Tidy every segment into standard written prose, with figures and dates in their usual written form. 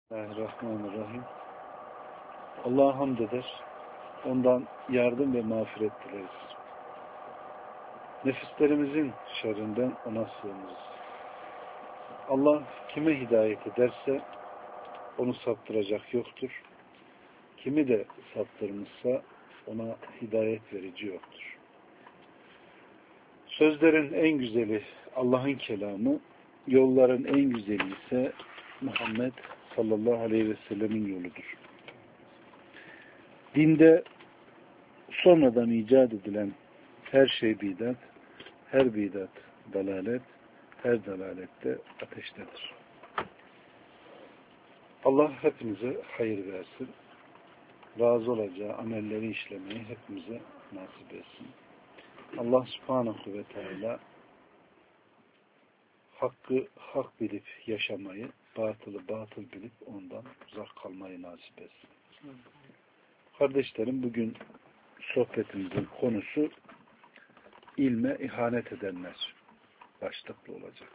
Bismillahirrahmanirrahim. Allah'a hamd eder. Ondan yardım ve mağfiret dileriz. Nefislerimizin şerrinden ona sığınırız. Allah kime hidayet ederse onu saptıracak yoktur. Kimi de saptırmışsa ona hidayet verici yoktur. Sözlerin en güzeli Allah'ın kelamı, yolların en güzeli ise Muhammed sallallahu aleyhi ve sellemin yoludur. Dinde sonradan icat edilen her şey bidat, her bidat dalalet, her dalalette ateştedir. Allah hepimize hayır versin. Razı olacağı amelleri işlemeyi hepimize nasip etsin. Allah subhanahu ve teala hakkı hak bilip yaşamayı, batılı batıl bilip ondan uzak kalmayı nasip etsin. Kardeşlerim, bugün sohbetimizin konusu ilme ihanet edenler başlıklı olacak.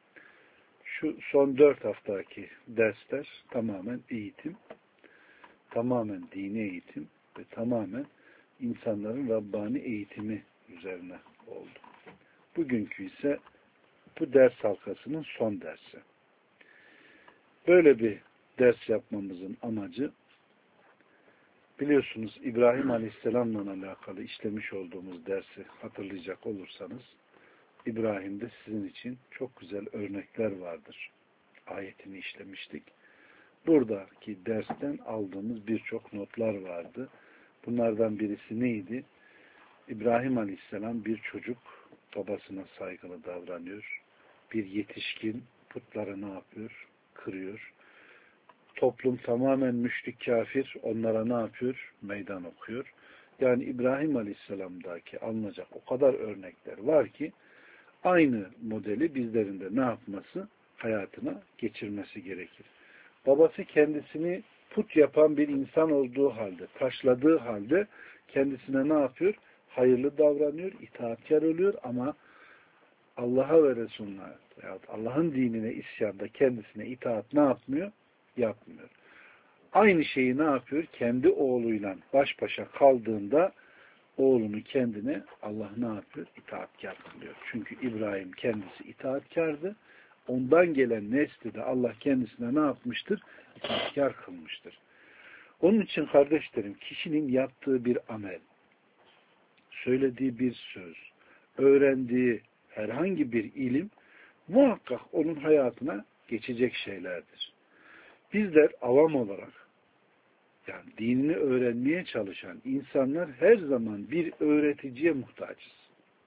Şu son 4 haftaki dersler tamamen eğitim, tamamen dini eğitim ve tamamen insanların Rabbani eğitimi üzerine oldu. Bugünkü ise bu ders halkasının son dersi. Böyle bir ders yapmamızın amacı, biliyorsunuz İbrahim Aleyhisselam'la alakalı işlemiş olduğumuz dersi hatırlayacak olursanız, İbrahim'de sizin için çok güzel örnekler vardır. Ayetini işlemiştik. Buradaki dersten aldığımız birçok notlar vardı. Bunlardan birisi neydi? İbrahim Aleyhisselam bir çocuk, babasına saygılı davranıyor. Bir yetişkin putları ne yapıyor? Kırıyor. Toplum tamamen müşrik kafir, onlara ne yapıyor? Meydan okuyor. Yani İbrahim Aleyhisselam'daki alınacak o kadar örnekler var ki aynı modeli bizlerin de ne yapması? Hayatına geçirmesi gerekir. Babası kendisini put yapan bir insan olduğu halde, taşladığı halde kendisine ne yapıyor? Hayırlı davranıyor, itaatkar oluyor ama Allah'a ve Resulüne veyahut Allah'ın dinine isyanda kendisine itaat ne yapmıyor? Yapmıyor. Aynı şeyi ne yapıyor? Kendi oğluyla baş başa kaldığında oğlunu kendine Allah ne yapıyor? İtaatkar kılıyor. Çünkü İbrahim kendisi itaatkardı. Ondan gelen nesli de Allah kendisine ne yapmıştır? İtaatkar kılmıştır. Onun için kardeşlerim, kişinin yaptığı bir amel, söylediği bir söz, öğrendiği herhangi bir ilim muhakkak onun hayatına geçecek şeylerdir. Bizler avam olarak, yani dinini öğrenmeye çalışan insanlar her zaman bir öğreticiye muhtaçız.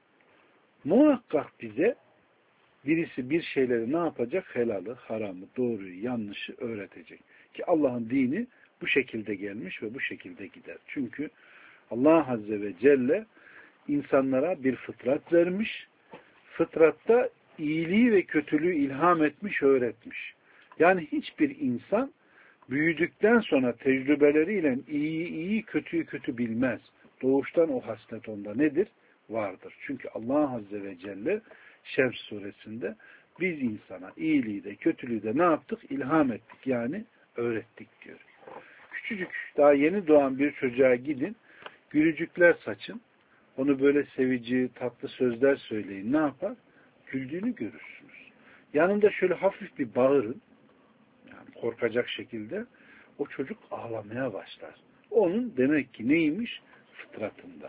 Muhakkak bize birisi bir şeyleri ne yapacak? Helalı, haramı, doğruyu, yanlışı öğretecek. Ki Allah'ın dini bu şekilde gelmiş ve bu şekilde gider. Çünkü Allah Azze ve Celle insanlara bir fıtrat vermiş. Fıtratta iyiliği ve kötülüğü ilham etmiş, öğretmiş. Yani hiçbir insan büyüdükten sonra tecrübeleriyle iyiyi iyi, kötüyü kötü bilmez. Doğuştan o haslet onda nedir? Vardır. Çünkü Allah Azze ve Celle Şems suresinde biz insana iyiliği de kötülüğü de ne yaptık? İlham ettik. Yani öğrettik diyor. Küçücük, daha yeni doğan bir çocuğa gidin, gülücükler saçın, onu böyle sevici, tatlı sözler söyleyin. Ne yapar? Güldüğünü görürsünüz. Yanında şöyle hafif bir bağırın, yani korkacak şekilde, o çocuk ağlamaya başlar. Onun demek ki neymiş? Fıtratında.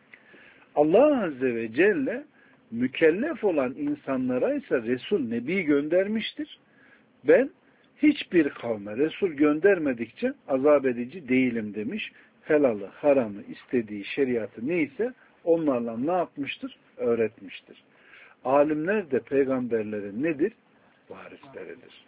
Allah Azze ve Celle mükellef olan insanlara ise Resul, Nebi göndermiştir. Ben hiçbir kavme Resul göndermedikçe azap edici değilim demiş. Helalı, haramı, istediği şeriatı neyse onlarla ne yapmıştır? Öğretmiştir. Alimler de peygamberlerin nedir? Varisleridir.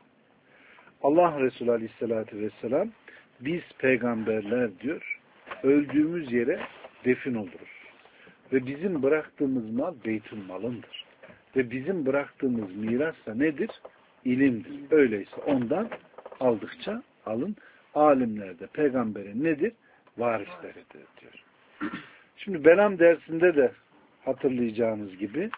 Allah Resulü Aleyhisselatü Vesselam biz peygamberler diyor, öldüğümüz yere defin oluruz. Ve bizim bıraktığımız mal beytül malındır. Ve bizim bıraktığımız miras da nedir? İlimdir. Öyleyse ondan aldıkça alın. Alimler de peygamberin nedir? Varisleridir diyor. Şimdi Belam dersinde de hatırlayacağınız gibi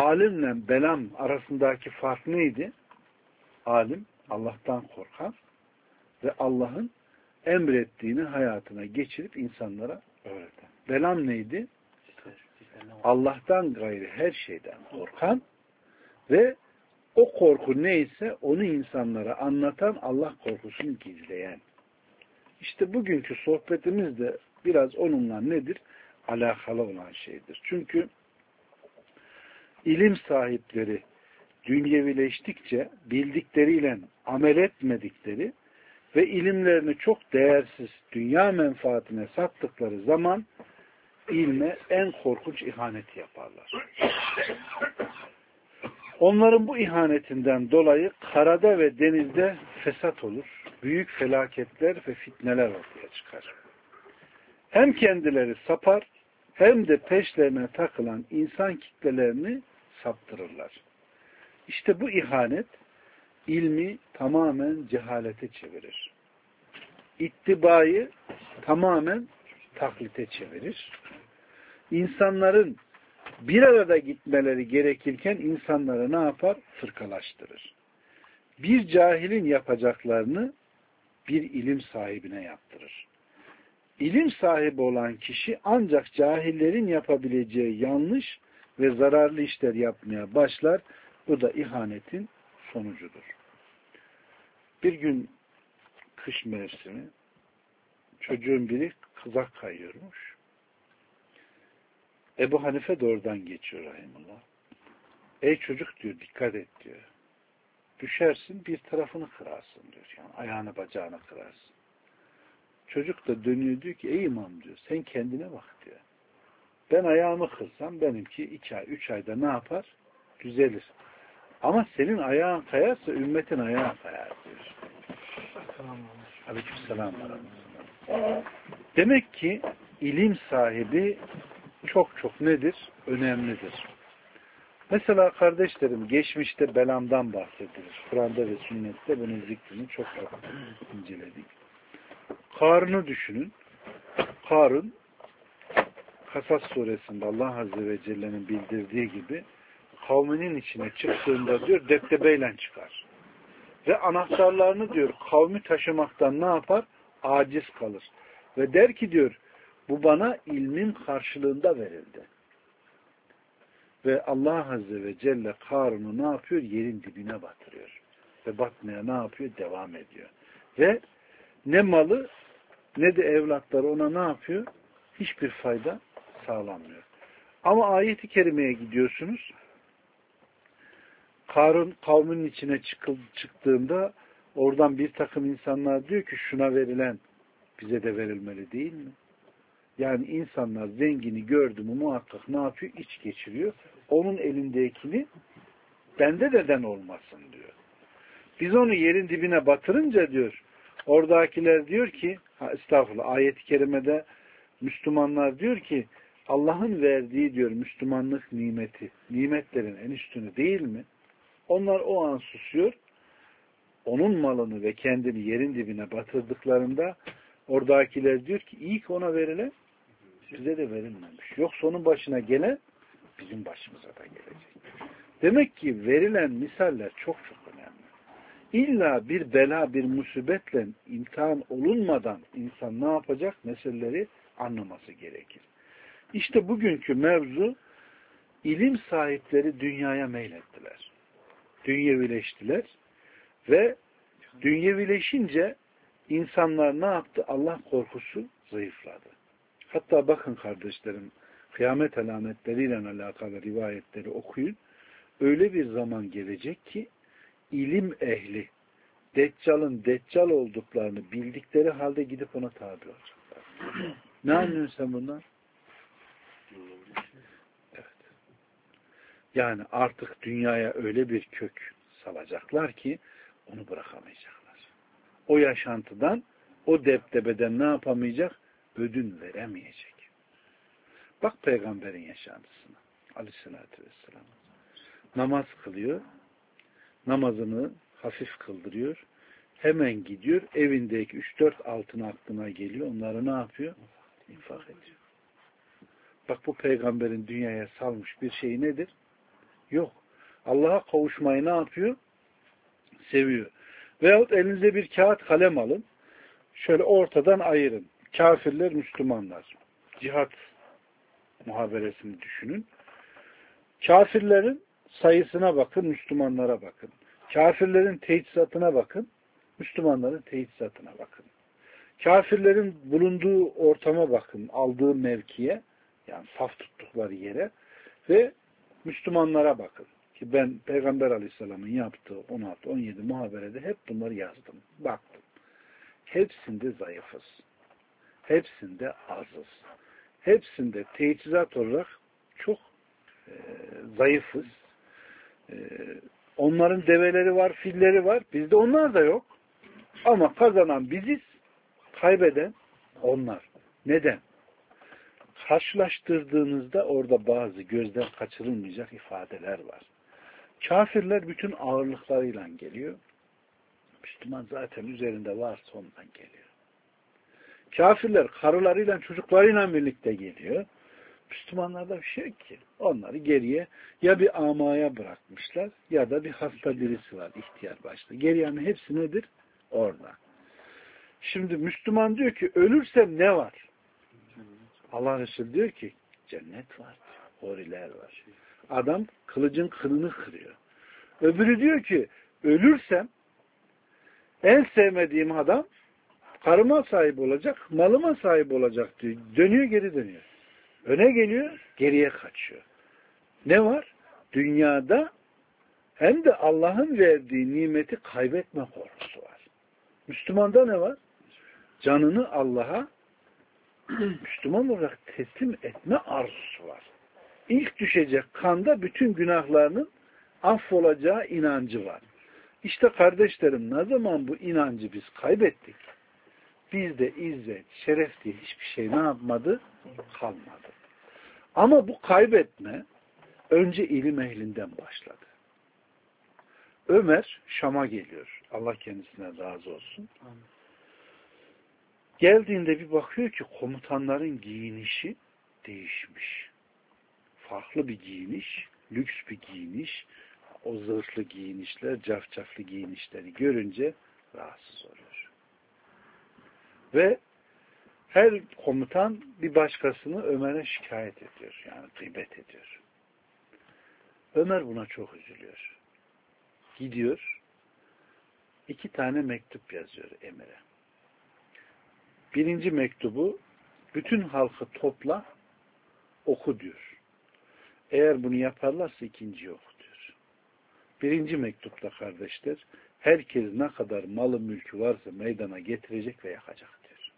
alimle Belam arasındaki fark neydi? Alim Allah'tan korkar, ve Allah'ın emrettiğini hayatına geçirip insanlara öğreten. Velam neydi? Allah'tan gayrı her şeyden korkan ve o korku neyse onu insanlara anlatan, Allah korkusunu gizleyen. İşte bugünkü sohbetimiz de biraz onunla nedir? Alakalı olan şeydir. Çünkü ilim sahipleri dünyevileştikçe bildikleriyle amel etmedikleri ve ilimlerini çok değersiz dünya menfaatine sattıkları zaman ilme en korkunç ihaneti yaparlar. Onların bu ihanetinden dolayı karada ve denizde fesat olur. Büyük felaketler ve fitneler ortaya çıkar. Hem kendileri sapar hem de peşlerine takılan insan kitlelerini saptırırlar. İşte bu ihanet ilmi tamamen cehalete çevirir. İttibayı tamamen taklite çevirir. İnsanların bir arada gitmeleri gerekirken insanları ne yapar? Fırkalaştırır. Bir cahilin yapacaklarını bir ilim sahibine yaptırır. İlim sahibi olan kişi ancak cahillerin yapabileceği yanlış ve zararlı işler yapmaya başlar. Bu da ihanetin sonucudur. Bir gün kış mevsimi çocuğun biri kızak kayıyormuş. Ebu Hanife de oradan geçiyor rahimullah. Ey çocuk diyor, dikkat et diyor. Düşersin bir tarafını kırarsın diyor. Yani ayağını bacağını kırarsın. Çocuk da dönüyor diyor ki ey imam diyor, sen kendine bak diyor. Ben ayağımı kırsam benimki 2 ay 3 ayda ne yapar? Düzelir. Ama senin ayağın kayarsa ümmetin ayağı kayar diyor. Aleykümselam. Demek ki ilim sahibi çok nedir? Önemlidir. Mesela kardeşlerim geçmişte belamdan bahsedilir. Kur'an'da ve sünnette bunun zikrini çok inceledik. Karun'u düşünün. Karun Kasas suresinde Allah Azze ve Celle'nin bildirdiği gibi kavminin içine çıktığında diyor deptebeyle çıkar. Ve anahtarlarını diyor kavmi taşımaktan ne yapar? Aciz kalır. Ve der ki diyor bu bana ilmin karşılığında verildi. Ve Allah Azze ve Celle Karun'u ne yapıyor? Yerin dibine batırıyor. Ve batmaya ne yapıyor? Devam ediyor. Ve ne malı ne de evlatları ona ne yapıyor? Hiçbir fayda sağlamıyor. Ama ayet-i kerimeye gidiyorsunuz. Karun kavminin içine çıktığında oradan bir takım insanlar diyor ki şuna verilen bize de verilmeli değil mi? Yani insanlar zengini gördü mü muhakkak ne yapıyor? İç geçiriyor. Onun elindekini bende neden olmasın diyor. Biz onu yerin dibine batırınca diyor oradakiler diyor ki estağfurullah ayet-i kerimede Müslümanlar diyor ki Allah'ın verdiği diyor Müslümanlık nimeti nimetlerin en üstünü değil mi? Onlar o an susuyor. Onun malını ve kendini yerin dibine batırdıklarında oradakiler diyor ki iyi ki ona verilen bize de verilmemiş. Yoksa onun başına gelen bizim başımıza da gelecek. Demek ki verilen misaller çok önemli. İlla bir bela, bir musibetle imtihan olunmadan insan ne yapacak? Meseleleri anlaması gerekir. İşte bugünkü mevzu ilim sahipleri dünyaya meylettiler. Dünyevileştiler ve dünyevileşince insanlar ne yaptı? Allah korkusu zayıfladı. Hatta bakın kardeşlerim kıyamet alametleriyle alakalı rivayetleri okuyun. Öyle bir zaman gelecek ki ilim ehli Deccal'ın Deccal olduklarını bildikleri halde gidip ona tabi olacaklar. Ne anlıyorsun sen bundan? Evet. Yani artık dünyaya öyle bir kök salacaklar ki onu bırakamayacaklar. O yaşantıdan, o deptebeden ne yapamayacak? Ödün veremeyecek. Bak peygamberin yaşantısına. Aleyhissalatü vesselam. Namaz kılıyor. Namazını hafif kıldırıyor. Hemen gidiyor. Evindeki 3-4 altın aklına geliyor. Onları ne yapıyor? İnfak ediyor. Bak bu peygamberin dünyaya salmış bir şey nedir? Yok. Allah'a kavuşmayı ne yapıyor? Seviyor. Veyahut elinize bir kağıt kalem alın. Şöyle ortadan ayırın. Kafirler, Müslümanlar. Cihat muhaberesini düşünün. Kafirlerin sayısına bakın, Müslümanlara bakın. Kafirlerin teçhizatına bakın, Müslümanların teçhizatına bakın. Kafirlerin bulunduğu ortama bakın, aldığı mevkiye, yani saf tuttukları yere ve Müslümanlara bakın. Ki ben Peygamber Aleyhisselam'ın yaptığı 16-17 muhaberede hep bunları yazdım, baktım. Hepsinde zayıfız. Hepsinde azız. Hepsinde teçhizat olarak çok zayıfız. Onların develeri var, filleri var. Bizde onlar da yok. Ama kazanan biziz, kaybeden onlar. Neden? Karşılaştırdığınızda orada bazı gözden kaçırılmayacak ifadeler var. Kafirler bütün ağırlıklarıyla geliyor. Müslüman zaten üzerinde varsa ondan geliyor. Kafirler karılarıyla, çocuklarıyla birlikte geliyor. Müslümanlarda bir şey yok ki. Onları geriye ya bir amaya bırakmışlar ya da bir hasta birisi var ihtiyar başta. Geriyenin hepsi nedir? Orada. Şimdi Müslüman diyor ki ölürsem ne var? Allah Resulü diyor ki cennet var. Horiler var. Adam kılıcın kılını kırıyor. Öbürü diyor ki ölürsem en sevmediğim adam karıma sahip olacak, malıma sahip olacak diyor. Dönüyor, geri dönüyor. Öne geliyor, geriye kaçıyor. Ne var? Dünyada hem de Allah'ın verdiği nimeti kaybetme korkusu var. Müslümanda ne var? Canını Allah'a Müslüman olarak teslim etme arzusu var. İlk düşecek kanda bütün günahlarının affolacağı inancı var. İşte kardeşlerim, ne zaman bu inancı biz kaybettik? Bizde izzet, şeref diye hiçbir şey ne yapmadı? Kalmadı. Ama bu kaybetme önce ilim ehlinden başladı. Ömer Şam'a geliyor. Allah kendisine razı olsun. Geldiğinde bir bakıyor ki komutanların giyinişi değişmiş. Farklı bir giyiniş, lüks bir giyiniş, o zırhlı giyinişler, cafcaflı giyinişleri görünce rahatsız oluyor. Ve her komutan bir başkasını Ömer'e şikayet ediyor. Yani gıybet ediyor. Ömer buna çok üzülüyor. Gidiyor, 2 tane mektup yazıyor Emir'e. Birinci mektubu bütün halkı topla, oku diyor. Eğer bunu yaparlarsa ikinci oku diyor. Birinci mektupta kardeşler, herkes ne kadar malı mülkü varsa meydana getirecek ve yakacak diyor.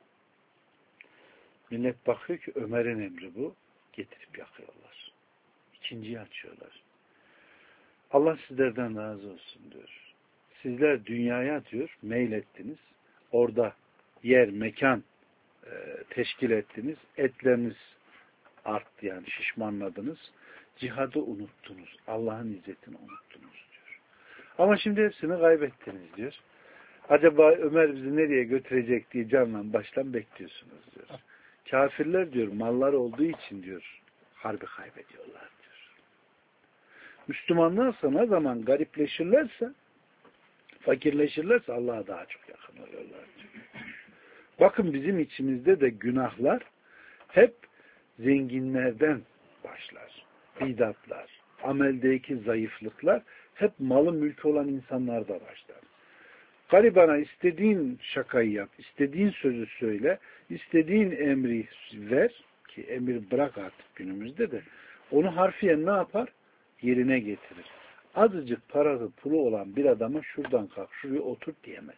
Millet bakıyor ki Ömer'in emri bu, getirip yakıyorlar. İkinciyi açıyorlar. Allah sizlerden razı olsun diyor. Sizler dünyaya diyor meylettiniz. Orada yer, mekan teşkil ettiniz. Etleriniz arttı yani şişmanladınız. Cihadı unuttunuz. Allah'ın izzetini unuttunuz diyor. Ama şimdi hepsini kaybettiniz diyor. Acaba Ömer bizi nereye götürecek diye canla baştan bekliyorsunuz diyor. Kafirler diyor mallar olduğu için diyor harbi kaybediyorlar diyor. Müslümanlar ne zaman garipleşirlerse, fakirleşirlerse Allah'a daha çok yakın oluyorlar diyor. Bakın bizim içimizde de günahlar hep zenginlerden başlar. Bidatlar, ameldeki zayıflıklar hep malı mülkü olan insanlarda başlar. Garibana istediğin şakayı yap, istediğin sözü söyle, istediğin emri ver ki emir bırak artık günümüzde de onu harfiyen ne yapar? Yerine getirir. Azıcık parası pulu olan bir adama şuradan kalk, şuraya otur diyemez.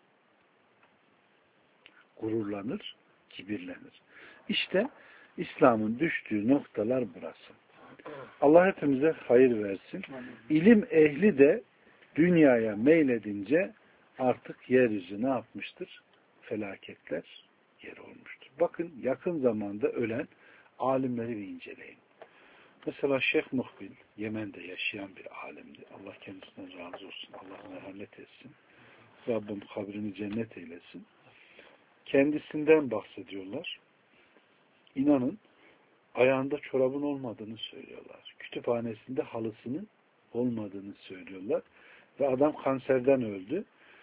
Gururlanır, kibirlenir. İşte İslam'ın düştüğü noktalar burası. Allah hepimize hayır versin. İlim ehli de dünyaya meyledince artık yeryüzü ne yapmıştır? Felaketler yer olmuştur. Bakın yakın zamanda ölen alimleri bir inceleyin. Mesela Şeyh Muhbil, Yemen'de yaşayan bir alimdi. Allah kendisinden razı olsun. Allah merhamet etsin. Rabbim kabrini cennet eylesin. Kendisinden bahsediyorlar. İnanın ayağında çorabın olmadığını söylüyorlar. Kütüphanesinde halısının olmadığını söylüyorlar. Ve adam kanserden öldü.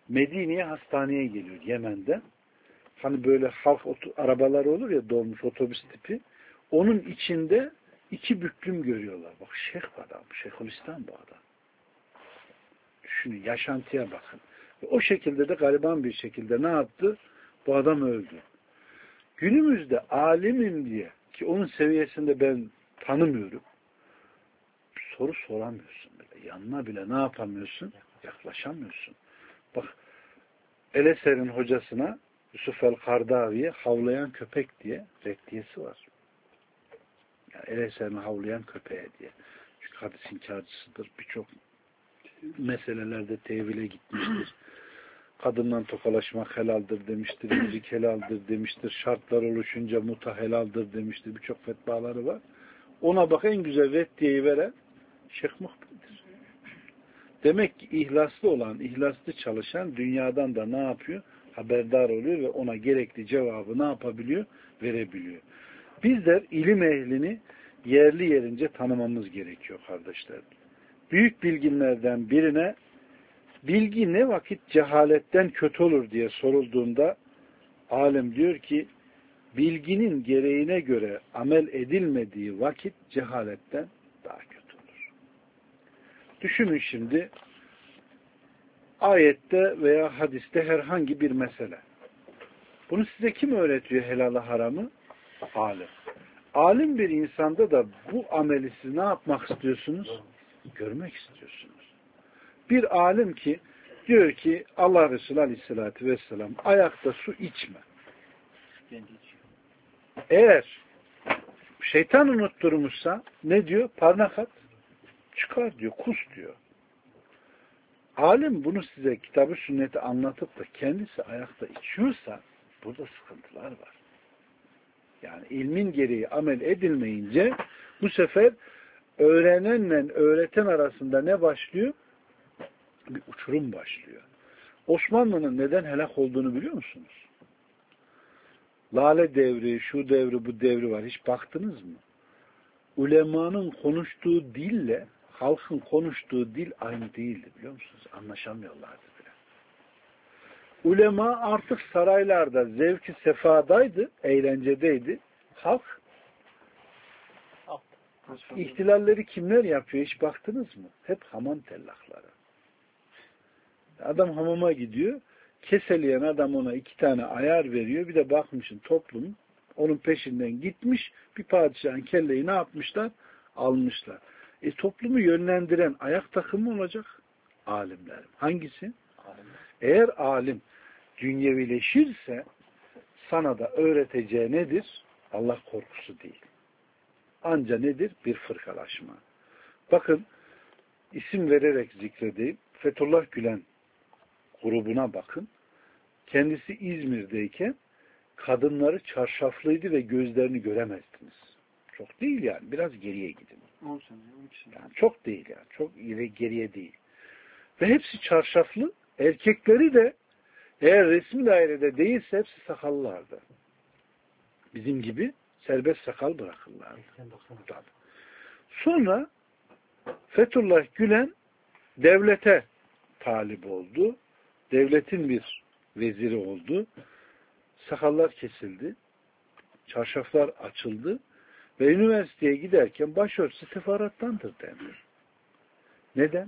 Medine'ye hastaneye geliyor Yemen'de. Hani böyle halk arabaları olur ya, dolmuş otobüs tipi. Onun içinde 2 büklüm görüyorlar. Bak şeyh adam, Şeyhülislam bu adam. Düşünün, yaşantıya bakın. O şekilde de gariban bir şekilde ne yaptı? Bu adam öldü. Günümüzde alimim diye, ki onun seviyesinde ben tanımıyorum, soru soramıyorsun bile. Yanına bile ne yapamıyorsun? Yaklaşamıyorsun. Bak, El-Eser'in hocasına Yusuf el-Kardavi'ye havlayan köpek diye reddiyesi var. Yani El-Eser'in havlayan köpeğe diye. Çünkü hadis inkarcısıdır. Birçok meselelerde tevhile gitmiştir. Kadından tokalaşmak helaldir demiştir. Müzik helaldir demiştir. Şartlar oluşunca muta helaldir demiştir. Birçok fetvaları var. Ona bak, en güzel reddiyeyi veren Şeyh Muhbir'dir. Demek ki ihlaslı olan, ihlaslı çalışan dünyadan da ne yapıyor? Haberdar oluyor ve ona gerekli cevabı ne yapabiliyor? Verebiliyor. Bizler ilim ehlini yerli yerince tanımamız gerekiyor kardeşler. Büyük bilginlerden birine bilgi ne vakit cehaletten kötü olur diye sorulduğunda alim diyor ki bilginin gereğine göre amel edilmediği vakit cehaletten daha kötü olur. Düşünün şimdi, ayette veya hadiste herhangi bir mesele. Bunu size kim öğretiyor, helalı haramı? Alim. Alim bir insanda da bu ameli siz ne yapmak istiyorsunuz? Görmek istiyorsunuz. Bir alim ki diyor ki Allah Resulü Aleyhisselatü Vesselam ayakta su içme. Eğer şeytan unutturmuşsa ne diyor? Parmak at. Çıkar diyor. Kus diyor. Alim bunu size kitabı sünneti anlatıp da kendisi ayakta içiyorsa burada sıkıntılar var. Yani ilmin gereği amel edilmeyince bu sefer öğrenenle öğreten arasında ne başlıyor? Bir uçurum başlıyor. Osmanlı'nın neden helak olduğunu biliyor musunuz? Lale devri, şu devri, bu devri var. Hiç baktınız mı? Ulemanın konuştuğu dille halkın konuştuğu dil aynı değildi, biliyor musunuz? Anlaşamıyorlardı bile. Ulema artık saraylarda zevki sefadaydı, eğlencedeydi. Halk ihtilalleri kimler yapıyor? Hiç baktınız mı? Hep hamam tellakları. Adam hamama gidiyor, keseleyen adam ona 2 tane ayar veriyor. Bir de bakmışsın toplum onun peşinden gitmiş, bir padişahın kelleyi ne yapmışlar? Almışlar. Toplumu yönlendiren ayak takımı olacak alimler. Hangisi? Alimler. Eğer alim dünyevileşirse sana da öğreteceği nedir? Allah korkusu değil. Anca nedir? Bir fırkalaşma. Bakın, isim vererek zikredeyim. Fethullah Gülen grubuna bakın. Kendisi İzmir'deyken kadınları çarşaflıydı ve gözlerini göremezdiniz. Çok değil yani. Biraz geriye gidin. Yani çok değil yani. Çok geriye değil. Ve hepsi çarşaflı. Erkekleri de eğer resmi dairede değilse hepsi sakallılardı. Bizim gibi serbest sakal bırakırlardı. Sonra Fethullah Gülen devlete talip oldu. Devletin bir veziri oldu. Sakallar kesildi. Çarşaflar açıldı. Ve üniversiteye giderken başörtüsü sefarattandır denir. Neden?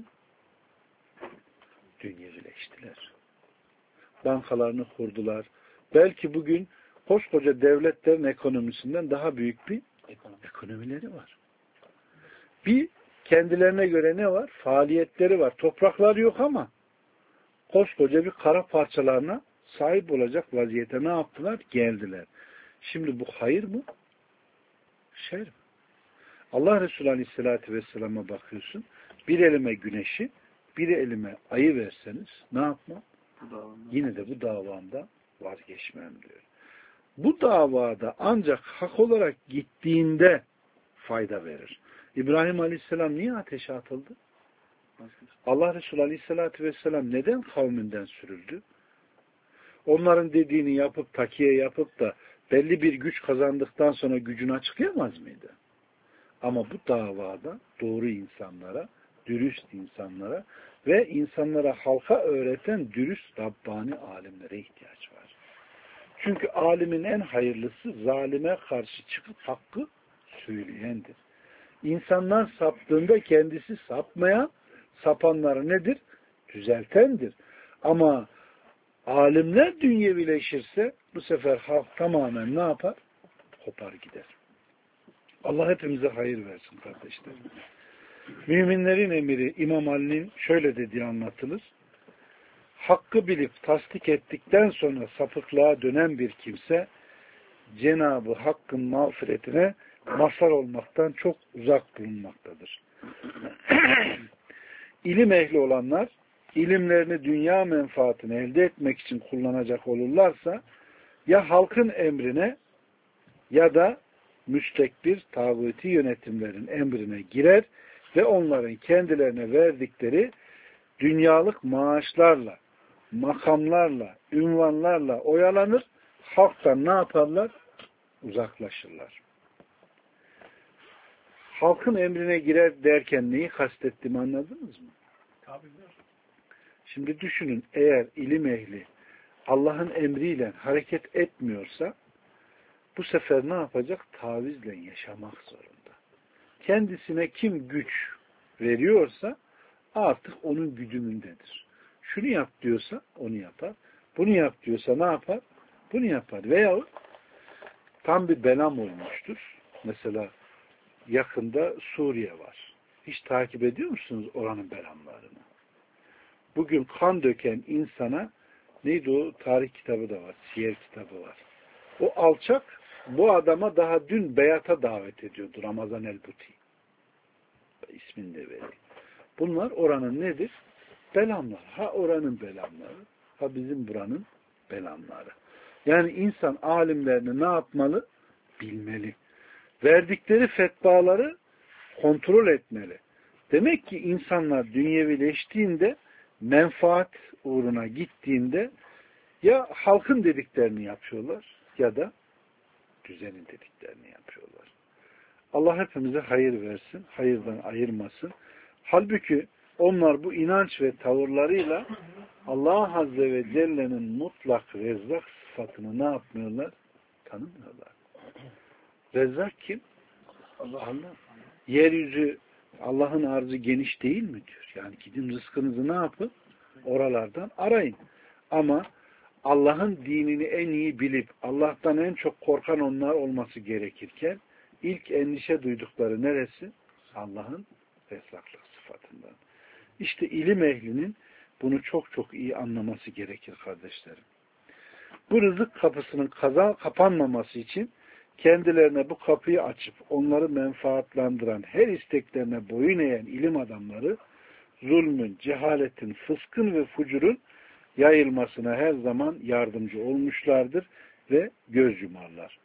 Dünyevileştiler. Bankalarını kurdular. Belki bugün koskoca devletlerin ekonomisinden daha büyük bir ekonomileri var. Bir kendilerine göre ne var? Faaliyetleri var. Toprakları yok ama koskoca bir kara parçalarına sahip olacak vaziyete ne yaptılar? Geldiler. Şimdi bu hayır mı? Şer mi? Allah Resulü Aleyhisselatü Vesselam'a bakıyorsun. Bir elime güneşi, bir elime ayı verseniz ne yapmam? Yine de bu davamda vazgeçmem diyor. Bu davada ancak hak olarak gittiğinde fayda verir. İbrahim Aleyhisselam niye ateşe atıldı? Allah Resulü Aleyhisselatü Vesselam neden kavminden sürüldü? Onların dediğini yapıp, takiye yapıp da belli bir güç kazandıktan sonra gücünü açıklayamaz mıydı? Ama bu davada doğru insanlara, dürüst insanlara ve insanlara halka öğreten dürüst Rabbani alimlere ihtiyaç var. Çünkü alimin en hayırlısı zalime karşı çıkıp hakkı söyleyendir. İnsanlar saptığında kendisi sapmayan, sapanları nedir? Düzeltendir. Ama alimler dünyevileşirse bu sefer halk tamamen ne yapar? Kopar gider. Allah hepimize hayır versin kardeşlerim. Müminlerin emiri İmam Ali'nin şöyle dediği anlatılır. Hakkı bilip tasdik ettikten sonra sapıklığa dönen bir kimse Cenab-ı Hakk'ın mağfiretine mazhar olmaktan çok uzak bulunmaktadır. İlim ehli olanlar ilimlerini dünya menfaatini elde etmek için kullanacak olurlarsa ya halkın emrine ya da müstekbir tağuti yönetimlerin emrine girer ve onların kendilerine verdikleri dünyalık maaşlarla, makamlarla, ünvanlarla oyalanır, halktan ne yaparlar? Uzaklaşırlar. Halkın emrine girer derken neyi kastettiğimi anladınız mı? Tabii. Şimdi düşünün, eğer ilim ehli Allah'ın emriyle hareket etmiyorsa bu sefer ne yapacak? Tavizle yaşamak zorunda. Kendisine kim güç veriyorsa artık onun güdümündedir. Şunu yap diyorsa onu yapar. Bunu yap diyorsa ne yapar? Bunu yapar. Veyahut tam bir belam olmuştur. Mesela yakında Suriye var. Hiç takip ediyor musunuz oranın belamlarını? Bugün kan döken insana neydi o? Tarih kitabı da var. Siyer kitabı var. O alçak bu adama daha dün beyata davet ediyordu. Ramazan el-Buti. İsmini de vereyim. Bunlar oranın nedir? Belamlar. Ha oranın belamları, ha bizim buranın belamları. Yani insan alimlerini ne yapmalı? Bilmeli. Verdikleri fetvaları kontrol etmeli. Demek ki insanlar dünyevileştiğinde, menfaat uğruna gittiğinde ya halkın dediklerini yapıyorlar ya da düzenin dediklerini yapıyorlar. Allah hepimize hayır versin, hayırdan ayırmasın. Halbuki onlar bu inanç ve tavırlarıyla Allah Azze ve Celle'nin mutlak rezzak sıfatını ne yapmıyorlar? Tanımıyorlar. Rezzak kim? Allah. Yeryüzü Allah'ın arzı geniş değil mi diyor. Yani gidin rızkınızı ne yapın? Oralardan arayın. Ama Allah'ın dinini en iyi bilip Allah'tan en çok korkan onlar olması gerekirken ilk endişe duydukları neresi? Allah'ın rezzaklık sıfatından. İşte ilim ehlinin bunu çok çok iyi anlaması gerekir kardeşlerim. Bu rızık kapısının kapanmaması için kendilerine bu kapıyı açıp onları menfaatlandıran, her isteklerine boyun eğen ilim adamları zulmün, cehaletin, fıskın ve fucurun yayılmasına her zaman yardımcı olmuşlardır ve göz yumarlar.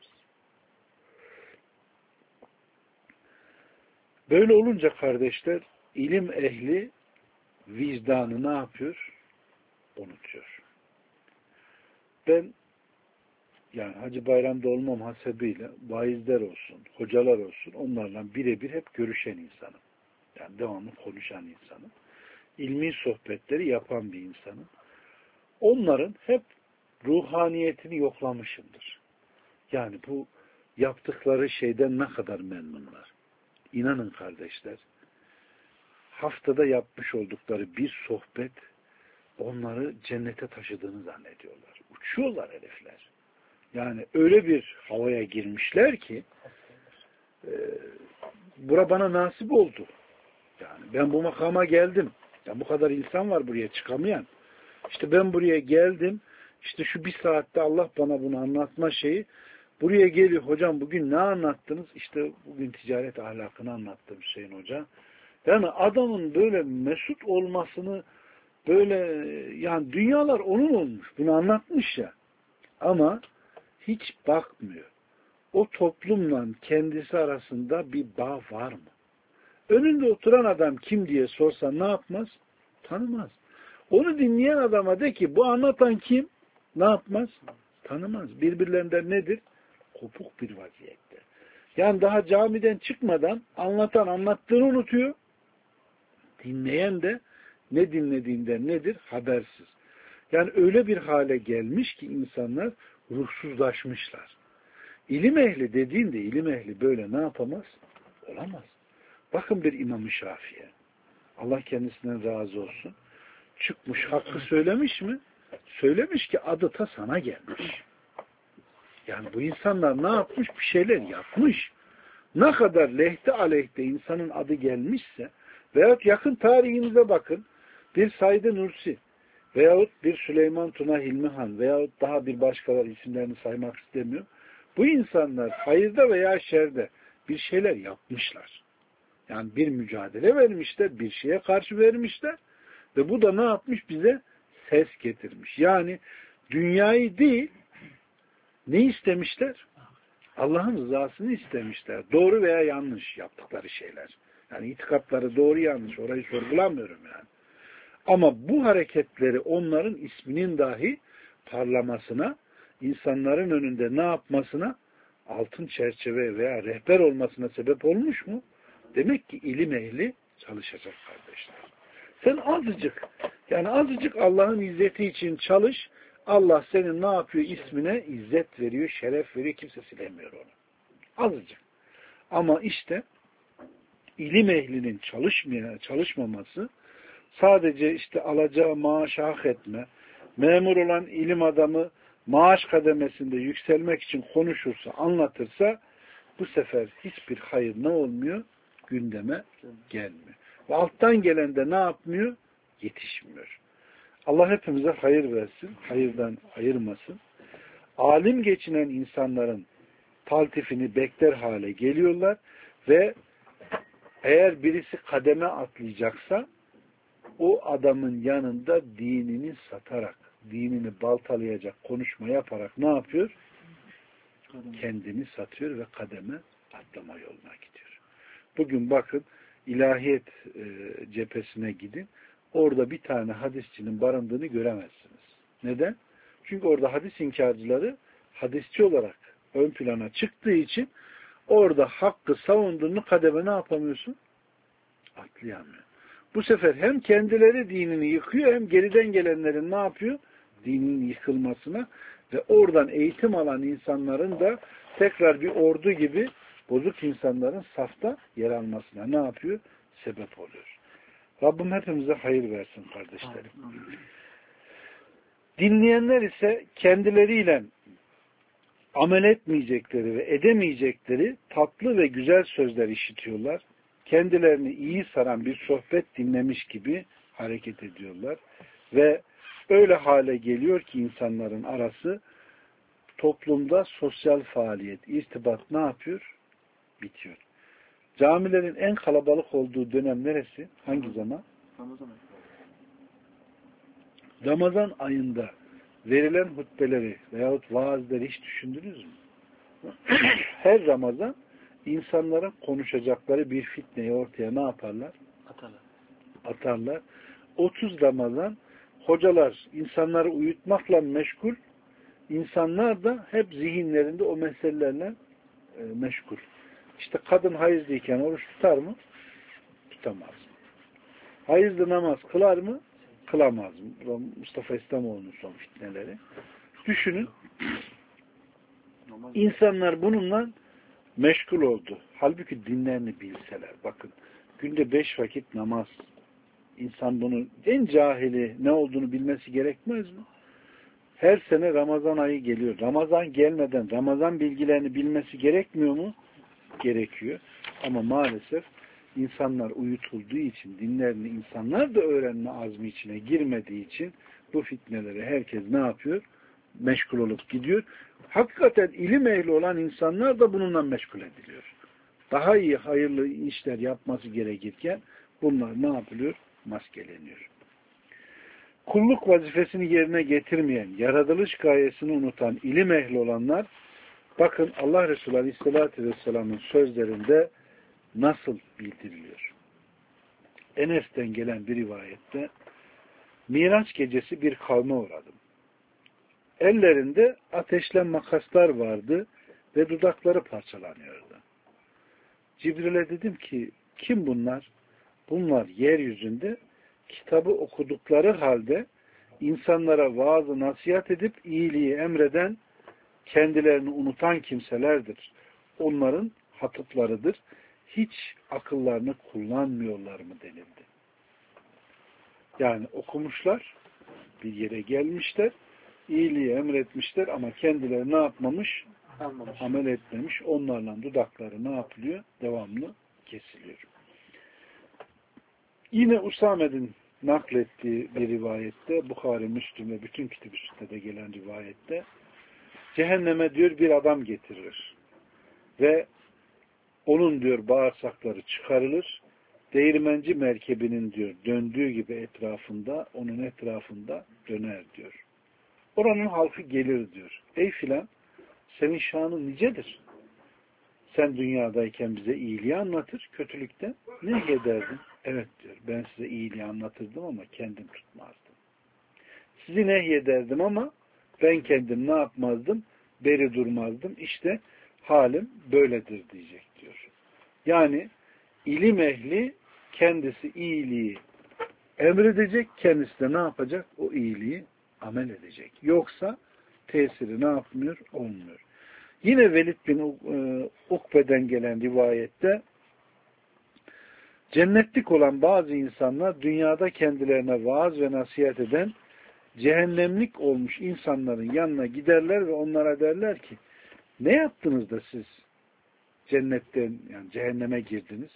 Böyle olunca kardeşler, ilim ehli vicdanı ne yapıyor? Unutuyor. Ben yani Hacı Bayram'da olmam hasebiyle vaizler olsun, hocalar olsun onlarla birebir hep görüşen insanım. Yani devamlı konuşan insanım. İlmi sohbetleri yapan bir insanım. Onların hep ruhaniyetini yoklamışımdır. Yani bu yaptıkları şeyden ne kadar memnunlar. İnanın kardeşler, haftada yapmış oldukları bir sohbet onları cennete taşıdığını zannediyorlar. Uçuyorlar herifler. Yani öyle bir havaya girmişler ki bura bana nasip oldu. Yani ben bu makama geldim. Ya bu kadar insan var buraya çıkamayan. İşte ben buraya geldim. İşte şu bir saatte Allah bana bunu anlatma şeyi. Buraya geliyor. Hocam bugün ne anlattınız? İşte bugün ticaret ahlakını anlattım Hüseyin Hoca. Yani adamın böyle mesut olmasını böyle yani dünyalar onun olmuş. Bunu anlatmış ya. Ama hiç bakmıyor. O toplumla kendisi arasında bir bağ var mı? Önünde oturan adam kim diye sorsa ne yapmaz? Tanımaz. Onu dinleyen adama de ki bu anlatan kim? Ne yapmaz? Tanımaz. Birbirlerinden nedir? Kopuk bir vaziyette. Yani daha camiden çıkmadan anlatan anlattığını unutuyor. Dinleyen de ne dinlediğinden nedir? Habersiz. Yani öyle bir hale gelmiş ki insanlar ruhsuzlaşmışlar. İlim ehli dediğinde ilim ehli böyle ne yapamaz? Olamaz. Bakın bir İmam-ı Şafii'ye. Allah kendisinden razı olsun. Çıkmış hakkı söylemiş mi? Söylemiş ki adı ta sana gelmiş. Yani bu insanlar ne yapmış? Bir şeyler yapmış. Ne kadar lehte aleyhte insanın adı gelmişse veyahut yakın tarihimize bakın bir Said Nursi veyahut bir Süleyman Tuna Hilmihan veyahut daha bir başkaları isimlerini saymak istemiyorum. Bu insanlar hayırda veya şerde bir şeyler yapmışlar. Yani bir mücadele vermişler, bir şeye karşı vermişler ve bu da ne yapmış? Bize ses getirmiş. Yani dünyayı değil, ne istemişler? Allah'ın rızasını istemişler. Doğru veya yanlış yaptıkları şeyler. Yani itikatları doğru yanlış. Orayı sorgulamıyorum yani. Ama bu hareketleri onların isminin dahi parlamasına, insanların önünde ne yapmasına, altın çerçeve veya rehber olmasına sebep olmuş mu? Demek ki ilim ehli çalışacak kardeşler. Sen azıcık Allah'ın izzeti için çalış. Allah senin ne yapıyor? İsmine izzet veriyor, şeref veriyor. Kimse silemiyor onu. Azıcık. Ama işte ilim ehlinin çalışmaması sadece işte alacağı maaşı hak etme, memur olan ilim adamı maaş kademesinde yükselmek için konuşursa, anlatırsa bu sefer hiçbir hayır ne olmuyor? Gündeme gelmiyor. Ve alttan gelen de ne yapmıyor? Yetişmiyor. Allah hepimize hayır versin, hayırdan ayırmasın. Alim geçinen insanların taltifini bekler hale geliyorlar ve eğer birisi kademe atlayacaksa o adamın yanında dinini satarak, dinini baltalayacak konuşma yaparak ne yapıyor? Kendini satıyor ve kademe atlama yoluna gidiyor. Bugün bakın ilahiyet cephesine gidin. Orada bir tane hadisçinin barındığını göremezsiniz. Neden? Çünkü orada hadis inkarcıları hadisçi olarak ön plana çıktığı için orada hakkı savunduğunu kademe ne yapamıyorsun? Atlayamıyor. Bu sefer hem kendileri dinini yıkıyor hem geriden gelenlerin ne yapıyor? Dininin yıkılmasına ve oradan eğitim alan insanların da tekrar bir ordu gibi bozuk insanların safta yer almasına ne yapıyor? Sebep oluyor. Rabbim hepimize hayır versin kardeşlerim. Dinleyenler ise kendileriyle amel etmeyecekleri ve edemeyecekleri tatlı ve güzel sözler işitiyorlar. Kendilerini iyi saran bir sohbet dinlemiş gibi hareket ediyorlar. Ve öyle hale geliyor ki insanların arası toplumda sosyal faaliyet, irtibat ne yapıyor? Bitiyor. Camilerin en kalabalık olduğu dönem neresi? Hangi zaman? Ramazan ayında verilen hutbeleri veyahut vaazları hiç düşündünüz mü? Her Ramazan insanların konuşacakları bir fitneyi ortaya ne yaparlar? Atarlar. 30 Ramazan hocalar insanları uyutmakla meşgul, insanlar da hep zihinlerinde o meselelerle meşgul. İşte kadın hayızlıyken oruç tutar mı? Tutamaz. Hayızlı namaz kılar mı? Kılamaz mı? Mustafa İslamoğlu'nun son fitneleri. Düşünün. İnsanlar bununla meşgul oldu. Halbuki dinlerini bilseler. Bakın günde 5 vakit namaz. İnsan bunun en cahili ne olduğunu bilmesi gerekmez mi? Her sene Ramazan ayı geliyor. Ramazan gelmeden Ramazan bilgilerini bilmesi gerekmiyor mu? Gerekiyor. Ama maalesef insanlar uyutulduğu için, dinlerini insanlar da öğrenme azmi içine girmediği için bu fitneleri herkes ne yapıyor? Meşgul olup gidiyor. Hakikaten ilim ehli olan insanlar da bununla meşgul ediliyor. Daha iyi, hayırlı işler yapması gerekirken bunlar ne yapılıyor? Maskeleniyor. Kulluk vazifesini yerine getirmeyen, yaratılış gayesini unutan ilim ehli olanlar, bakın Allah Resulü Aleyhisselatü Vesselam'ın sözlerinde nasıl bildiriliyor? Enes'ten gelen bir rivayette Miraç gecesi bir kavme uğradım. Ellerinde ateşle makaslar vardı ve dudakları parçalanıyordu. Cibril'e dedim ki kim bunlar? Bunlar yeryüzünde kitabı okudukları halde insanlara vaazı nasihat edip iyiliği emreden, kendilerini unutan kimselerdir. Onların hatıplarıdır. Hiç akıllarını kullanmıyorlar mı denildi. Yani okumuşlar, bir yere gelmişler, iyiliği emretmişler ama kendileri ne yapmamış? Amel etmemiş. Onlarla dudakları ne yapılıyor? Devamlı kesiliyor. Yine Usame'nin naklettiği bir rivayette, Bukhari, Müslüm ve bütün kitap üstünde de gelen rivayette, cehenneme diyor bir adam getirilir. Ve onun diyor bağırsakları çıkarılır. Değirmenci merkebinin diyor döndüğü gibi etrafında, onun etrafında döner diyor. Oranın halkı gelir diyor. Ey filan, senin şanın nicedir. Sen dünyadayken bize iyiliği anlatır, kötülükten nehyederdin. Evet diyor, ben size iyiliği anlatırdım ama kendim tutmazdım. Sizi nehyederdim ama ben kendim ne yapmazdım? Beri durmazdım. İşte halim böyledir diyecek diyor. Yani ilim ehli kendisi iyiliği emredecek, kendisi de ne yapacak? O iyiliği amel edecek. Yoksa tesiri ne yapmıyor? Olmuyor. Yine Velid bin Ukbe'den gelen rivayette cennetlik olan bazı insanlar dünyada kendilerine vaaz ve nasihat eden cehennemlik olmuş insanların yanına giderler ve onlara derler ki ne yaptınız da siz cennetten yani cehenneme girdiniz?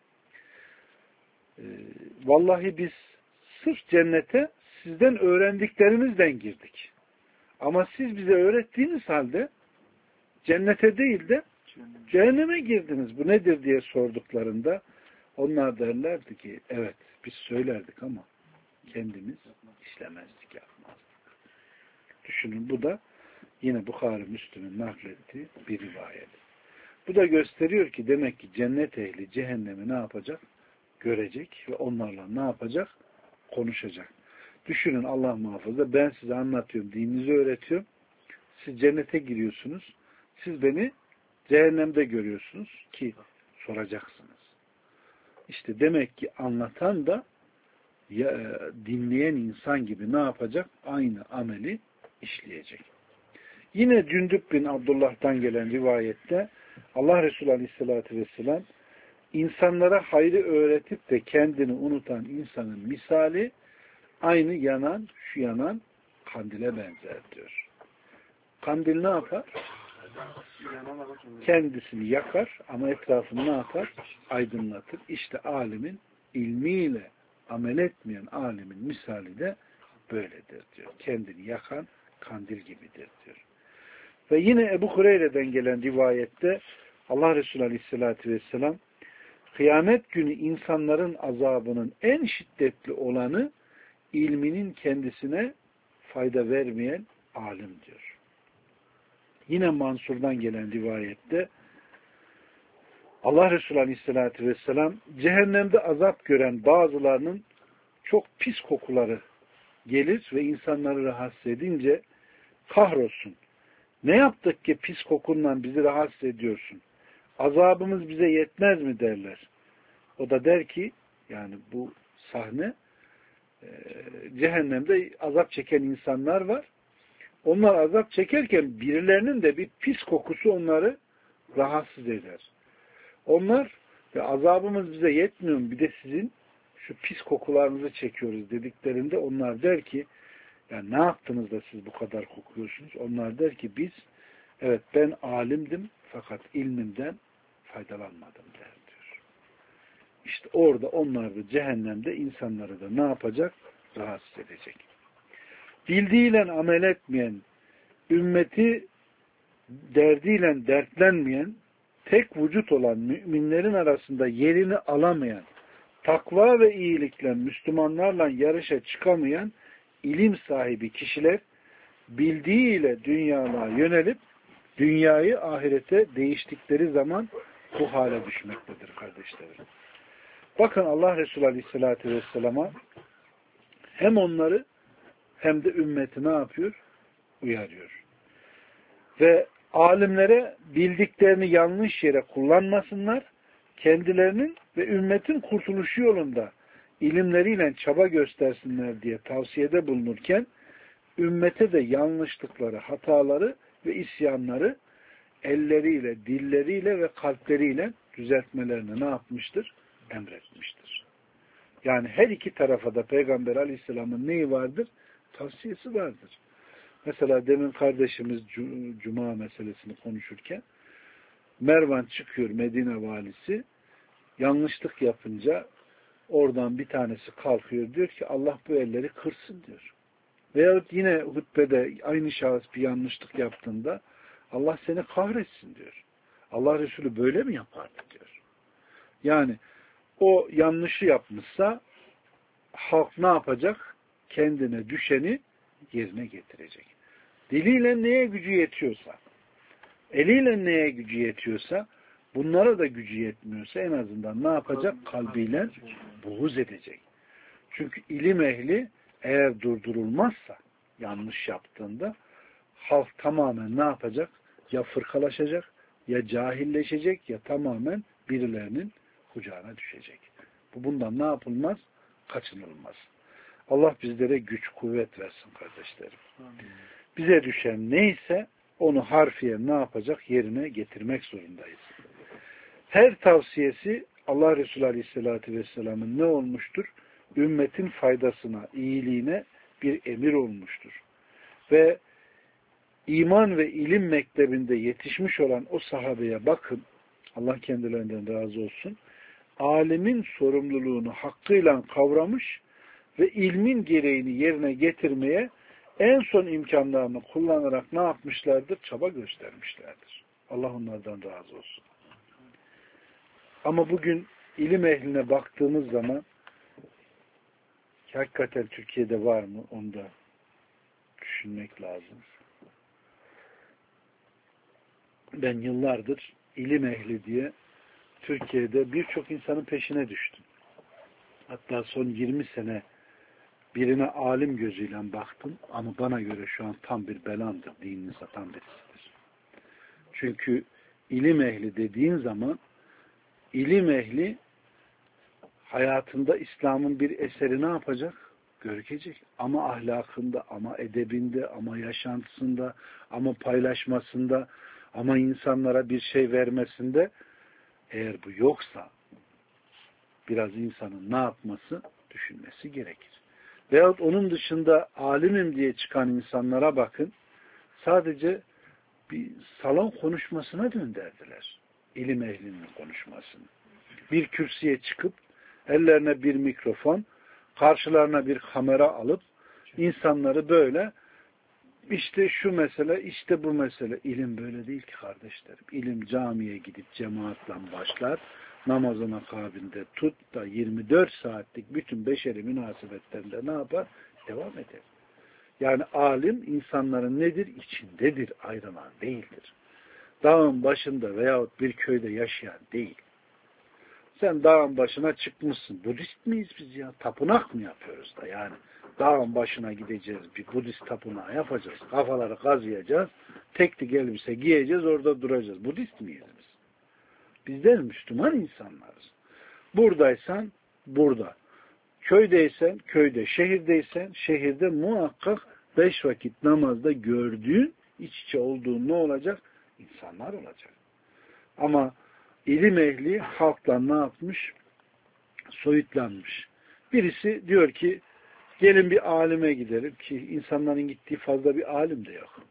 Vallahi biz sırf cennete sizden öğrendiklerimizden girdik. Ama siz bize öğrettiğiniz halde cennete değil de cehenneme girdiniz. Bu nedir diye sorduklarında onlar derlerdi ki evet biz söylerdik ama kendimiz işlemezdik, yapmazdık. Düşünün bu da yine Bukhari Müslüm'ün naklettiği bir rivayet. Bu da gösteriyor ki demek ki cennet ehli cehennemi ne yapacak? Görecek ve onlarla ne yapacak? Konuşacak. Düşünün Allah muhafaza ben size anlatıyorum, dininizi öğretiyorum. Siz cennete giriyorsunuz. Siz beni cehennemde görüyorsunuz ki soracaksınız. İşte demek ki anlatan da dinleyen insan gibi ne yapacak? Aynı ameli işleyecek. Yine Cündüb bin Abdullah'tan gelen rivayette Allah Resulü Aleyhisselatü Vesselam insanlara hayrı öğretip de kendini unutan insanın misali aynı şu yanan kandile benzer diyor. Kandil ne yapar? Kendisini yakar ama etrafını ne yapar? Aydınlatır. İşte alimin ilmiyle amel etmeyen alimin misali de böyledir diyor. Kendini yakan kandil gibidir diyor. Ve yine Ebu Hureyre'den gelen rivayette Allah Resulü Aleyhisselatü Vesselam kıyamet günü insanların azabının en şiddetli olanı ilminin kendisine fayda vermeyen alim diyor. Yine Mansur'dan gelen rivayette Allah Resulü Aleyhisselatü Vesselam cehennemde azap gören bazılarının çok pis kokuları gelir ve insanları rahatsız edince kahrolsun. Ne yaptık ki pis kokunla bizi rahatsız ediyorsun? Azabımız bize yetmez mi derler. O da der ki yani bu sahne cehennemde azap çeken insanlar var. Onlar azap çekerken birilerinin de bir pis kokusu onları rahatsız eder. Onlar ve azabımız bize yetmiyor mu? Bir de sizin şu pis kokularınızı çekiyoruz dediklerinde onlar der ki yani ne yaptınız da siz bu kadar kokuyorsunuz? Onlar der ki biz evet ben alimdim fakat ilmimden faydalanmadım der diyor. İşte orada onlar da cehennemde insanları da ne yapacak? Rahatsız edecek. Bildiğiyle amel etmeyen, ümmeti derdiyle dertlenmeyen, tek vücut olan müminlerin arasında yerini alamayan, takva ve iyilikle Müslümanlarla yarışa çıkamayan ilim sahibi kişiler bildiğiyle dünyalığa yönelip dünyayı ahirete değiştikleri zaman bu hale düşmektedir kardeşlerim. Bakın Allah Resulü Aleyhisselatü Vesselam'a hem onları hem de ümmeti ne yapıyor? Uyarıyor. Ve alimlere bildiklerini yanlış yere kullanmasınlar, kendilerinin ve ümmetin kurtuluşu yolunda ilimleriyle çaba göstersinler diye tavsiyede bulunurken ümmete de yanlışlıkları, hataları ve isyanları elleriyle, dilleriyle ve kalpleriyle düzeltmelerini ne yapmıştır? Emretmiştir. Yani her iki tarafa da Peygamber Aleyhisselam'ın neyi vardır? Tavsiyesi vardır. Mesela demin kardeşimiz Cuma meselesini konuşurken Mervan çıkıyor, Medine valisi, yanlışlık yapınca oradan bir tanesi kalkıyor, diyor ki Allah bu elleri kırsın diyor. Veyahut yine hutbede aynı şahıs bir yanlışlık yaptığında Allah seni kahretsin diyor. Allah Resulü böyle mi yapardı diyor. Yani o yanlışı yapmışsa halk ne yapacak? Kendine düşeni yerine getirecek. Diliyle neye gücü yetiyorsa, eliyle neye gücü yetiyorsa, bunlara da gücü yetmiyorsa en azından ne yapacak? Kalbiyle buğuz edecek. Çünkü ilim ehli eğer durdurulmazsa yanlış yaptığında halk tamamen ne yapacak? Ya fırkalaşacak, ya cahilleşecek, ya tamamen birilerinin kucağına düşecek. Bu bundan ne yapılmaz? Kaçınılmaz. Allah bizlere güç, kuvvet versin kardeşlerim. Bize düşen neyse onu harfiyen ne yapacak? Yerine getirmek zorundayız. Her tavsiyesi Allah Resulü Aleyhisselatü Vesselam'ın ne olmuştur? Ümmetin faydasına, iyiliğine bir emir olmuştur. Ve iman ve ilim mektebinde yetişmiş olan o sahabeye bakın, Allah kendilerinden razı olsun, alimin sorumluluğunu hakkıyla kavramış ve ilmin gereğini yerine getirmeye en son imkanlarını kullanarak ne yapmışlardır? Çaba göstermişlerdir. Allah onlardan razı olsun. Ama bugün ilim ehline baktığımız zaman hakikaten Türkiye'de var mı? Onu da düşünmek lazım. Ben yıllardır ilim ehli diye Türkiye'de birçok insanın peşine düştüm. Hatta son 20 sene birine alim gözüyle baktım ama bana göre şu an tam bir belandır, dinini satan birisidir. Çünkü ilim ehli dediğin zaman ilim ehli hayatında İslam'ın bir eseri ne yapacak? Görecek. Ama ahlakında, ama edebinde, ama yaşantısında, ama paylaşmasında, ama insanlara bir şey vermesinde eğer bu yoksa biraz insanın ne yapması? Düşünmesi gerekir. Veyahut onun dışında alimim diye çıkan insanlara bakın, sadece bir salon konuşmasına döndürdüler. İlim ehlinin konuşmasını. Bir kürsüye çıkıp ellerine bir mikrofon, karşılarına bir kamera alıp insanları böyle işte şu mesele, işte bu mesele. İlim böyle değil ki kardeşlerim. İlim camiye gidip cemaatle başlar, namazın akabinde tut da 24 saatlik bütün beşeri münasebetlerinde ne yapar? Devam eder. Yani alim insanların nedir? İçindedir, ayrılan değildir. Dağın başında veyahut bir köyde yaşayan değil. Sen dağın başına çıkmışsın. Budist miyiz biz ya? Tapınak mı yapıyoruz da yani? Dağın başına gideceğiz, bir Budist tapınağı yapacağız. Kafaları kazıyacağız. Teknik elbise giyeceğiz, orada duracağız. Budist miyiz biz? Bizler Müslüman insanlarız. Buradaysan burada. Köydeysen köyde, şehirdeysen şehirde muhakkak 5 vakit namazda gördüğün, iç içe olduğun ne olacak? İnsanlar olacak. Ama ilim ehli halkla ne yapmış? Soyutlanmış. Birisi diyor ki gelin bir alime gidelim ki insanların gittiği fazla bir alim de yok.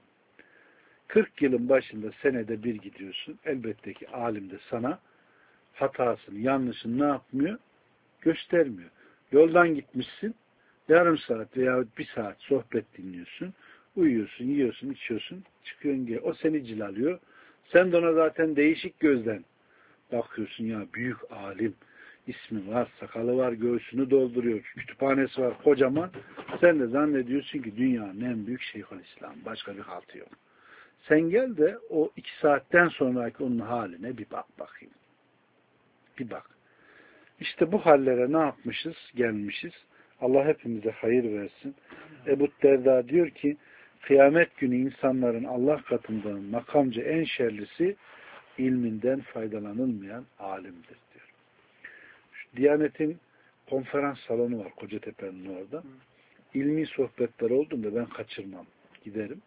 40 yılın başında senede bir gidiyorsun. Elbette ki alim de sana hatasını, yanlışını ne yapmıyor? Göstermiyor. Yoldan gitmişsin, yarım saat veya bir saat sohbet dinliyorsun, uyuyorsun, yiyorsun, içiyorsun, çıkıyorsun geri. O seni cilalıyor. Sen de ona zaten değişik gözden bakıyorsun ya, büyük alim, ismi var, sakalı var, göğsünü dolduruyor, kütüphanesi var kocaman. Sen de zannediyorsun ki dünyanın en büyük Şeyhülislam, başka bir haltı yok. Sen gel de o 2 saatten sonraki onun haline bir bak bakayım. Bir bak. İşte bu hallere ne yapmışız? Gelmişiz. Allah hepimize hayır versin. Ebu Derda diyor ki kıyamet günü insanların Allah katında makamca en şerlisi ilminden faydalanılmayan alimdir diyor. Şu Diyanet'in konferans salonu var Kocatepe'nin orada. İlmi sohbetler olduğunda ben kaçırmam. Giderim.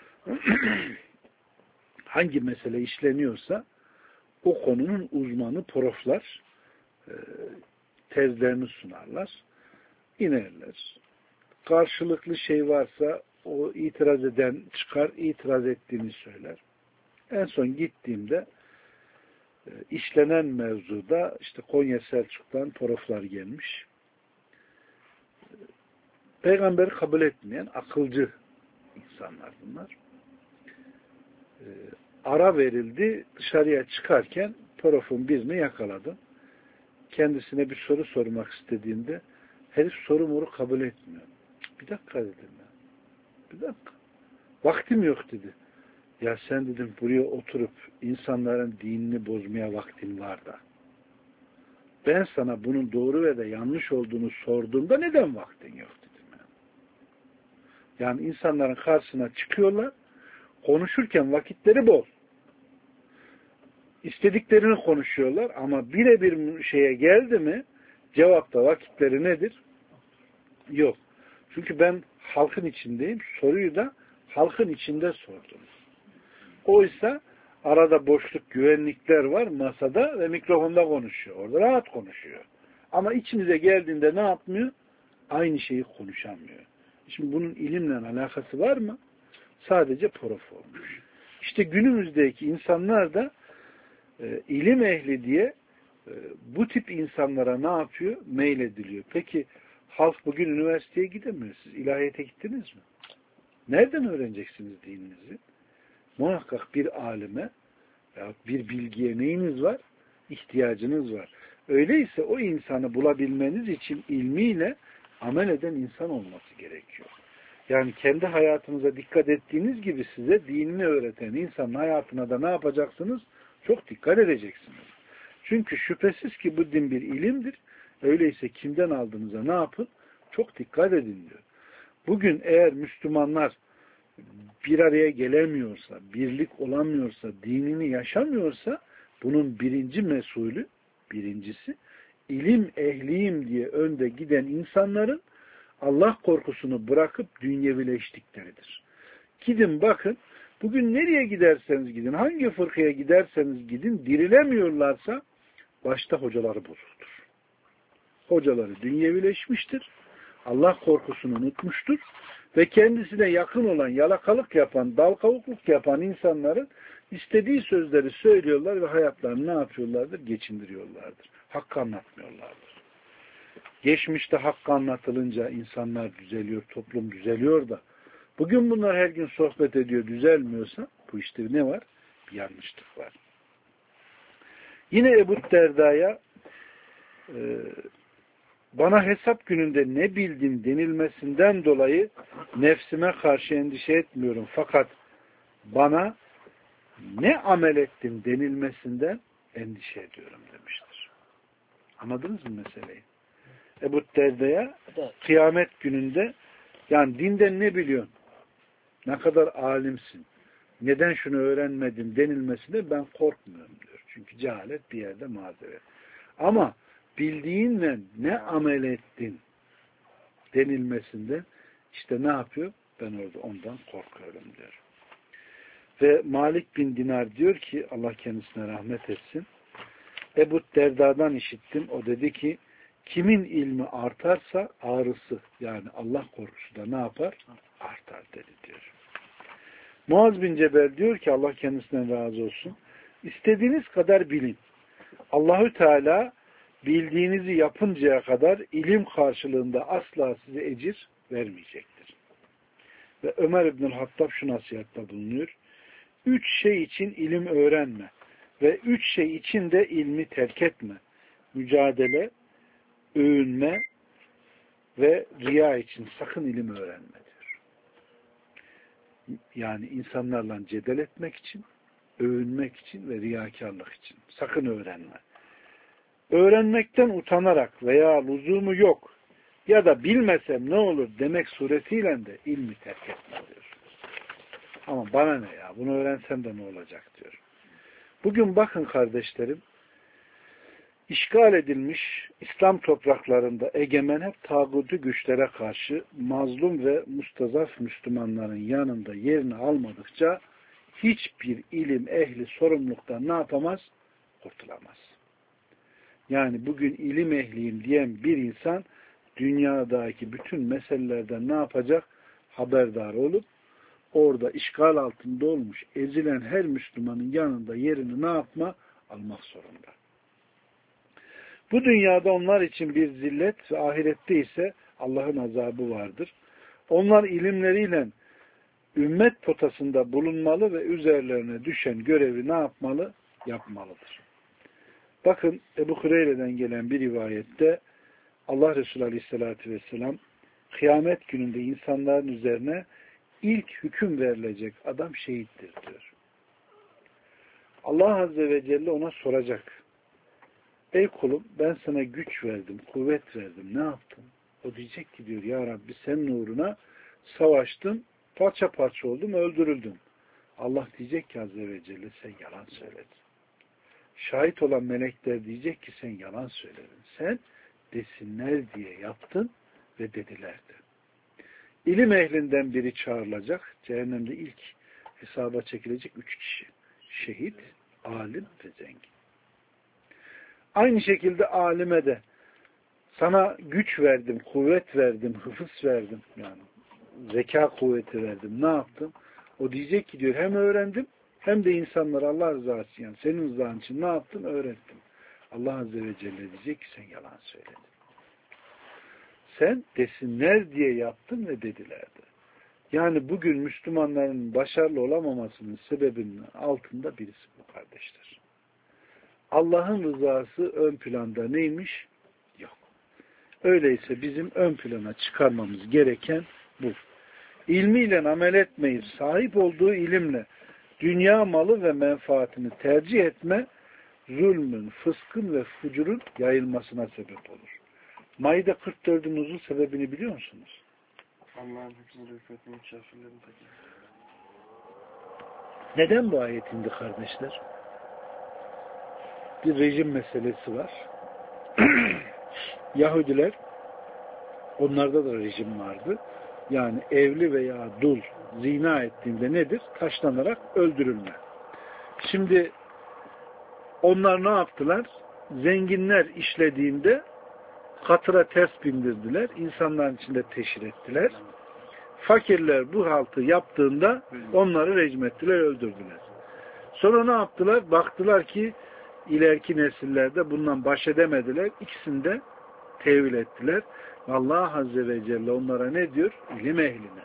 Hangi mesele işleniyorsa o konunun uzmanı proflar tezlerini sunarlar. İnerler. Karşılıklı şey varsa o itiraz eden çıkar, itiraz ettiğini söyler. En son gittiğimde işlenen mevzuda işte Konya Selçuk'tan proflar gelmiş. Peygamberi kabul etmeyen akılcı insanlar bunlar. Ara verildi. Dışarıya çıkarken profun birini yakaladım. Kendisine bir soru sormak istediğimde herif soru moru kabul etmiyor. Bir dakika dedim ya. Bir dakika. Vaktim yok dedi. Ya sen dedim buraya oturup insanların dinini bozmaya vaktin var da. Ben sana bunun doğru ve de yanlış olduğunu sorduğumda neden vaktin yok dedim ya. Yani insanların karşısına çıkıyorlar, konuşurken vakitleri bol. İstediklerini konuşuyorlar ama birebir şeye geldi mi cevapta vakitleri nedir? Yok. Çünkü ben halkın içindeyim. Soruyu da halkın içinde sordum. Oysa arada boşluk güvenlikler var masada ve mikrofonda konuşuyor. Orada rahat konuşuyor. Ama içimize geldiğinde ne yapmıyor? Aynı şeyi konuşamıyor. Şimdi bunun ilimle alakası var mı? Sadece prof olmuş. İşte günümüzdeki insanlar da ilim ehli diye bu tip insanlara ne yapıyor? Meylediliyor. Peki halk bugün üniversiteye gidemiyor. Siz ilahiyete gittiniz mi? Nereden öğreneceksiniz dininizi? Muhakkak bir alime veya bir bilgiye neyiniz var? İhtiyacınız var. Öyleyse o insanı bulabilmeniz için ilmiyle amel eden insan olması gerekiyor. Yani kendi hayatınıza dikkat ettiğiniz gibi size dinini öğreten insanın hayatına da ne yapacaksınız? Çok dikkat edeceksiniz. Çünkü şüphesiz ki bu din bir ilimdir. Öyleyse kimden aldığınıza ne yapın? Çok dikkat edin diyor. Bugün eğer Müslümanlar bir araya gelemiyorsa, birlik olamıyorsa, dinini yaşamıyorsa bunun birinci mesulü, birincisi ilim ehliyim diye önde giden insanların Allah korkusunu bırakıp dünyevileştikleridir. Gidin bakın, bugün nereye giderseniz gidin, hangi fırkaya giderseniz gidin, dirilemiyorlarsa başta hocaları bozuktur. Hocaları dünyevileşmiştir, Allah korkusunu unutmuştur ve kendisine yakın olan, yalakalık yapan, dal kavukluk yapan insanların istediği sözleri söylüyorlar ve hayatlarını ne yapıyorlardır? Geçindiriyorlardır. Hakkı anlatmıyorlardır. Geçmişte hakkı anlatılınca insanlar düzeliyor, toplum düzeliyor da bugün bunlar her gün sohbet ediyor, düzelmiyorsa bu işte ne var? Bir yanlışlık var. Yine Ebu Derda'ya bana hesap gününde ne bildim denilmesinden dolayı nefsime karşı endişe etmiyorum. Fakat bana ne amel ettim denilmesinden endişe ediyorum demiştir. Anladınız mı meseleyi? Ebu Derda'ya kıyamet gününde yani dinden ne biliyorsun? Ne kadar alimsin? Neden şunu öğrenmedin denilmesinde ben korkmuyorum diyor. Çünkü cehalet bir yerde mazeret. Ama bildiğinle ne amel ettin denilmesinde işte ne yapıyor? Ben orada ondan korkuyorum diyor. Ve Malik bin Dinar diyor ki Allah kendisine rahmet etsin. Ebu Derda'dan işittim. O dedi ki kimin ilmi artarsa ağrısı yani Allah korkusu da ne yapar? Artar dedi diyor. Muaz bin Cebel diyor ki Allah kendisinden razı olsun. İstediğiniz kadar bilin. Allahü Teala bildiğinizi yapıncaya kadar ilim karşılığında asla size ecir vermeyecektir. Ve Ömer İbnül Hattab şu nasihatta bulunuyor. 3 şey için ilim öğrenme ve 3 şey için de ilmi terk etme. Mücadele, övünme ve riya için sakın ilim öğrenme diyor. Yani insanlarla cedel etmek için, övünmek için ve riyakarlık için. Sakın öğrenme. Öğrenmekten utanarak veya lüzumu yok ya da bilmesem ne olur demek suretiyle de ilmi terk etme diyor. Ama bana ne ya? Bunu öğrensem de ne olacak diyor. Bugün bakın kardeşlerim, işgal edilmiş İslam topraklarında egemen hep tağutu güçlere karşı mazlum ve mustazaf Müslümanların yanında yerini almadıkça hiçbir ilim ehli sorumluluktan ne yapamaz? Kurtulamaz. Yani bugün ilim ehliyim diyen bir insan dünyadaki bütün meselelerden ne yapacak? Haberdar olup orada işgal altında olmuş, ezilen her Müslümanın yanında yerini ne yapma? Almak zorunda. Bu dünyada onlar için bir zillet ve ahirette ise Allah'ın azabı vardır. Onlar ilimleriyle ümmet potasında bulunmalı ve üzerlerine düşen görevi ne yapmalı? Yapmalıdır. Bakın Ebu Hureyre'den gelen bir rivayette Allah Resulü Aleyhisselatü Vesselam kıyamet gününde insanların üzerine ilk hüküm verilecek adam şehittir diyor. Allah Azze ve Celle ona soracak. Ey kulum ben sana güç verdim, kuvvet verdim. Ne yaptın? O diyecek ki diyor ya Rabbi senin uğruna savaştım, parça parça oldum, öldürüldüm. Allah diyecek ki Azze ve Celle sen yalan söyledin. Şahit olan melekler diyecek ki sen yalan söyledin. Sen desinler diye yaptın ve dedilerdi. İlim ehlinden biri çağrılacak. Cehennemde ilk hesaba çekilecek 3 kişi. Şehit, alim ve zengin. Aynı şekilde alime de sana güç verdim, kuvvet verdim, hıfız verdim. Yani zeka kuvveti verdim. Ne yaptım? O diyecek ki diyor hem öğrendim hem de insanlara Allah rızası için yani senin rızan için ne yaptım? Öğrettim. Allah Azze ve Celle diyecek ki sen yalan söyledin. Sen desinler diye yaptın ve dedilerdi. Yani bugün Müslümanların başarılı olamamasının sebebinin altında birisi bu kardeşler. Allah'ın rızası ön planda neymiş? Yok. Öyleyse bizim ön plana çıkarmamız gereken bu. İlmiyle amel etmeyip sahip olduğu ilimle dünya malı ve menfaatini tercih etme zulmün, fıskın ve fucurun yayılmasına sebep olur. Maide 44'ün uzun sebebini biliyor musunuz? Allah'ın hükmü hükmetinin kafirlerin takip. Neden bu ayet indi kardeşler? Bir rejim meselesi var. Yahudiler, onlarda da rejim vardı. Yani evli veya dul zina ettiğinde nedir? Taşlanarak öldürülme. Şimdi onlar ne yaptılar? Zenginler işlediğinde katıra ters bindirdiler. İnsanların içinde teşhir ettiler. Fakirler bu haltı yaptığında onları rejim ettiler, öldürdüler. Sonra ne yaptılar? Baktılar ki ileriki nesillerde bundan baş edemediler. İkisini de tevil ettiler. Allah Azze ve Celle onlara ne diyor? İlim ehline.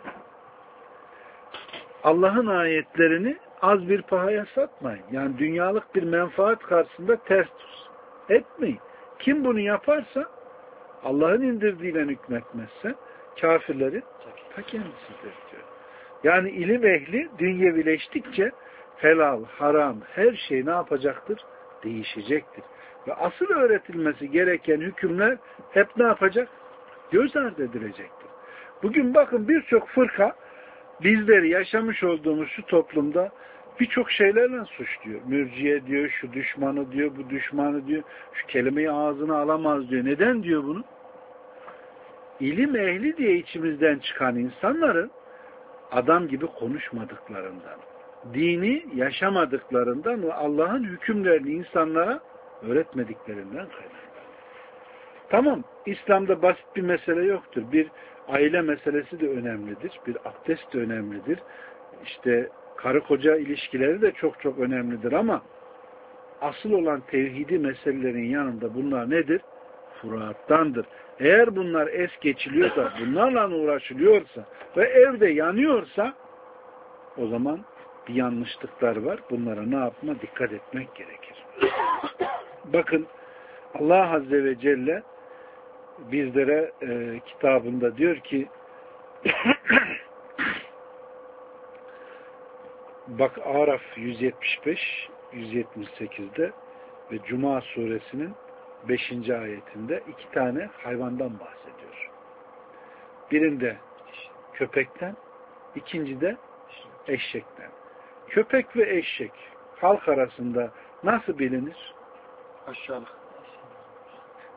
Allah'ın ayetlerini az bir pahaya satmayın. Yani dünyalık bir menfaat karşısında ters etmeyin. Kim bunu yaparsa Allah'ın indirdiğiyle hükmetmezse kafirlerin ta kendisidir diyor. Yani ilim ehli dünyevileştikçe helal, haram her şey ne yapacaktır? Değişecektir. Ve asıl öğretilmesi gereken hükümler hep ne yapacak? Göz ardı edilecektir. Bugün bakın birçok fırka bizleri yaşamış olduğumuz şu toplumda birçok şeylerle suçluyor. Mürciye diyor, şu düşmanı diyor, bu düşmanı diyor, şu kelimeyi ağzına alamaz diyor. Neden diyor bunu? İlim ehli diye içimizden çıkan insanların adam gibi konuşmadıklarından, dini yaşamadıklarından ve Allah'ın hükümlerini insanlara öğretmediklerinden kaynaklanıyor. Tamam, İslam'da basit bir mesele yoktur. Bir aile meselesi de önemlidir. Bir abdest de önemlidir. İşte karı koca ilişkileri de çok çok önemlidir ama asıl olan tevhidi meselelerin yanında bunlar nedir? Furuattandır. Eğer bunlar es geçiliyorsa, bunlarla uğraşılıyorsa ve evde yanıyorsa o zaman bir yanlışlıklar var. Bunlara ne yapma? Dikkat etmek gerekir. Bakın Allah Azze ve Celle bizlere kitabında diyor ki bak Araf 175 178'de ve Cuma suresinin 5. ayetinde 2 tane hayvandan bahsediyor. Birinde köpekten, ikincide eşekten. Köpek ve eşek halk arasında nasıl bilinir? Aşağılık.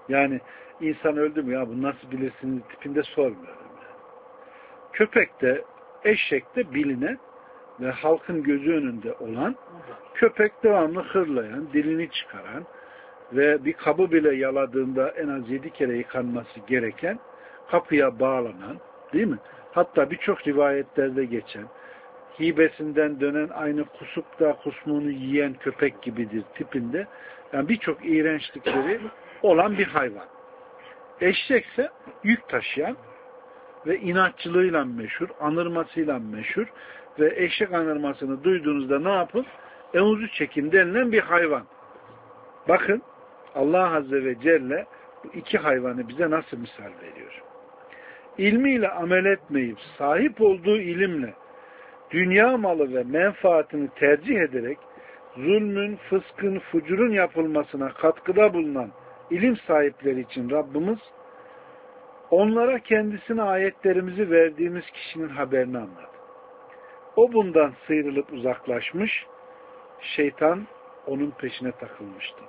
Yani insan öldü mü ya bu nasıl bilirsiniz tipinde sormuyorum. Yani. Köpek de eşek de bilinen ve halkın gözü önünde olan, köpek devamlı hırlayan, dilini çıkaran ve bir kabı bile yaladığında en az 7 kere yıkanması gereken, kapıya bağlanan, değil mi? Hatta birçok rivayetlerde geçen, hibesinden dönen, aynı kusup da kusmuğunu yiyen köpek gibidir tipinde. Yani birçok iğrençlikleri olan bir hayvan. Eşekse yük taşıyan ve inatçılığıyla meşhur, anırmasıyla meşhur ve eşek anırmasını duyduğunuzda ne yapın? Evuzu çekin denilen bir hayvan. Bakın Allah Azze ve Celle bu iki hayvanı bize nasıl misal veriyor? İlmiyle amel etmeyip sahip olduğu ilimle dünya malı ve menfaatini tercih ederek zulmün, fıskın, fucurun yapılmasına katkıda bulunan ilim sahipleri için Rabbimiz onlara kendisine ayetlerimizi verdiğimiz kişinin haberini anlattı. O bundan sıyrılıp uzaklaşmış, şeytan onun peşine takılmıştı.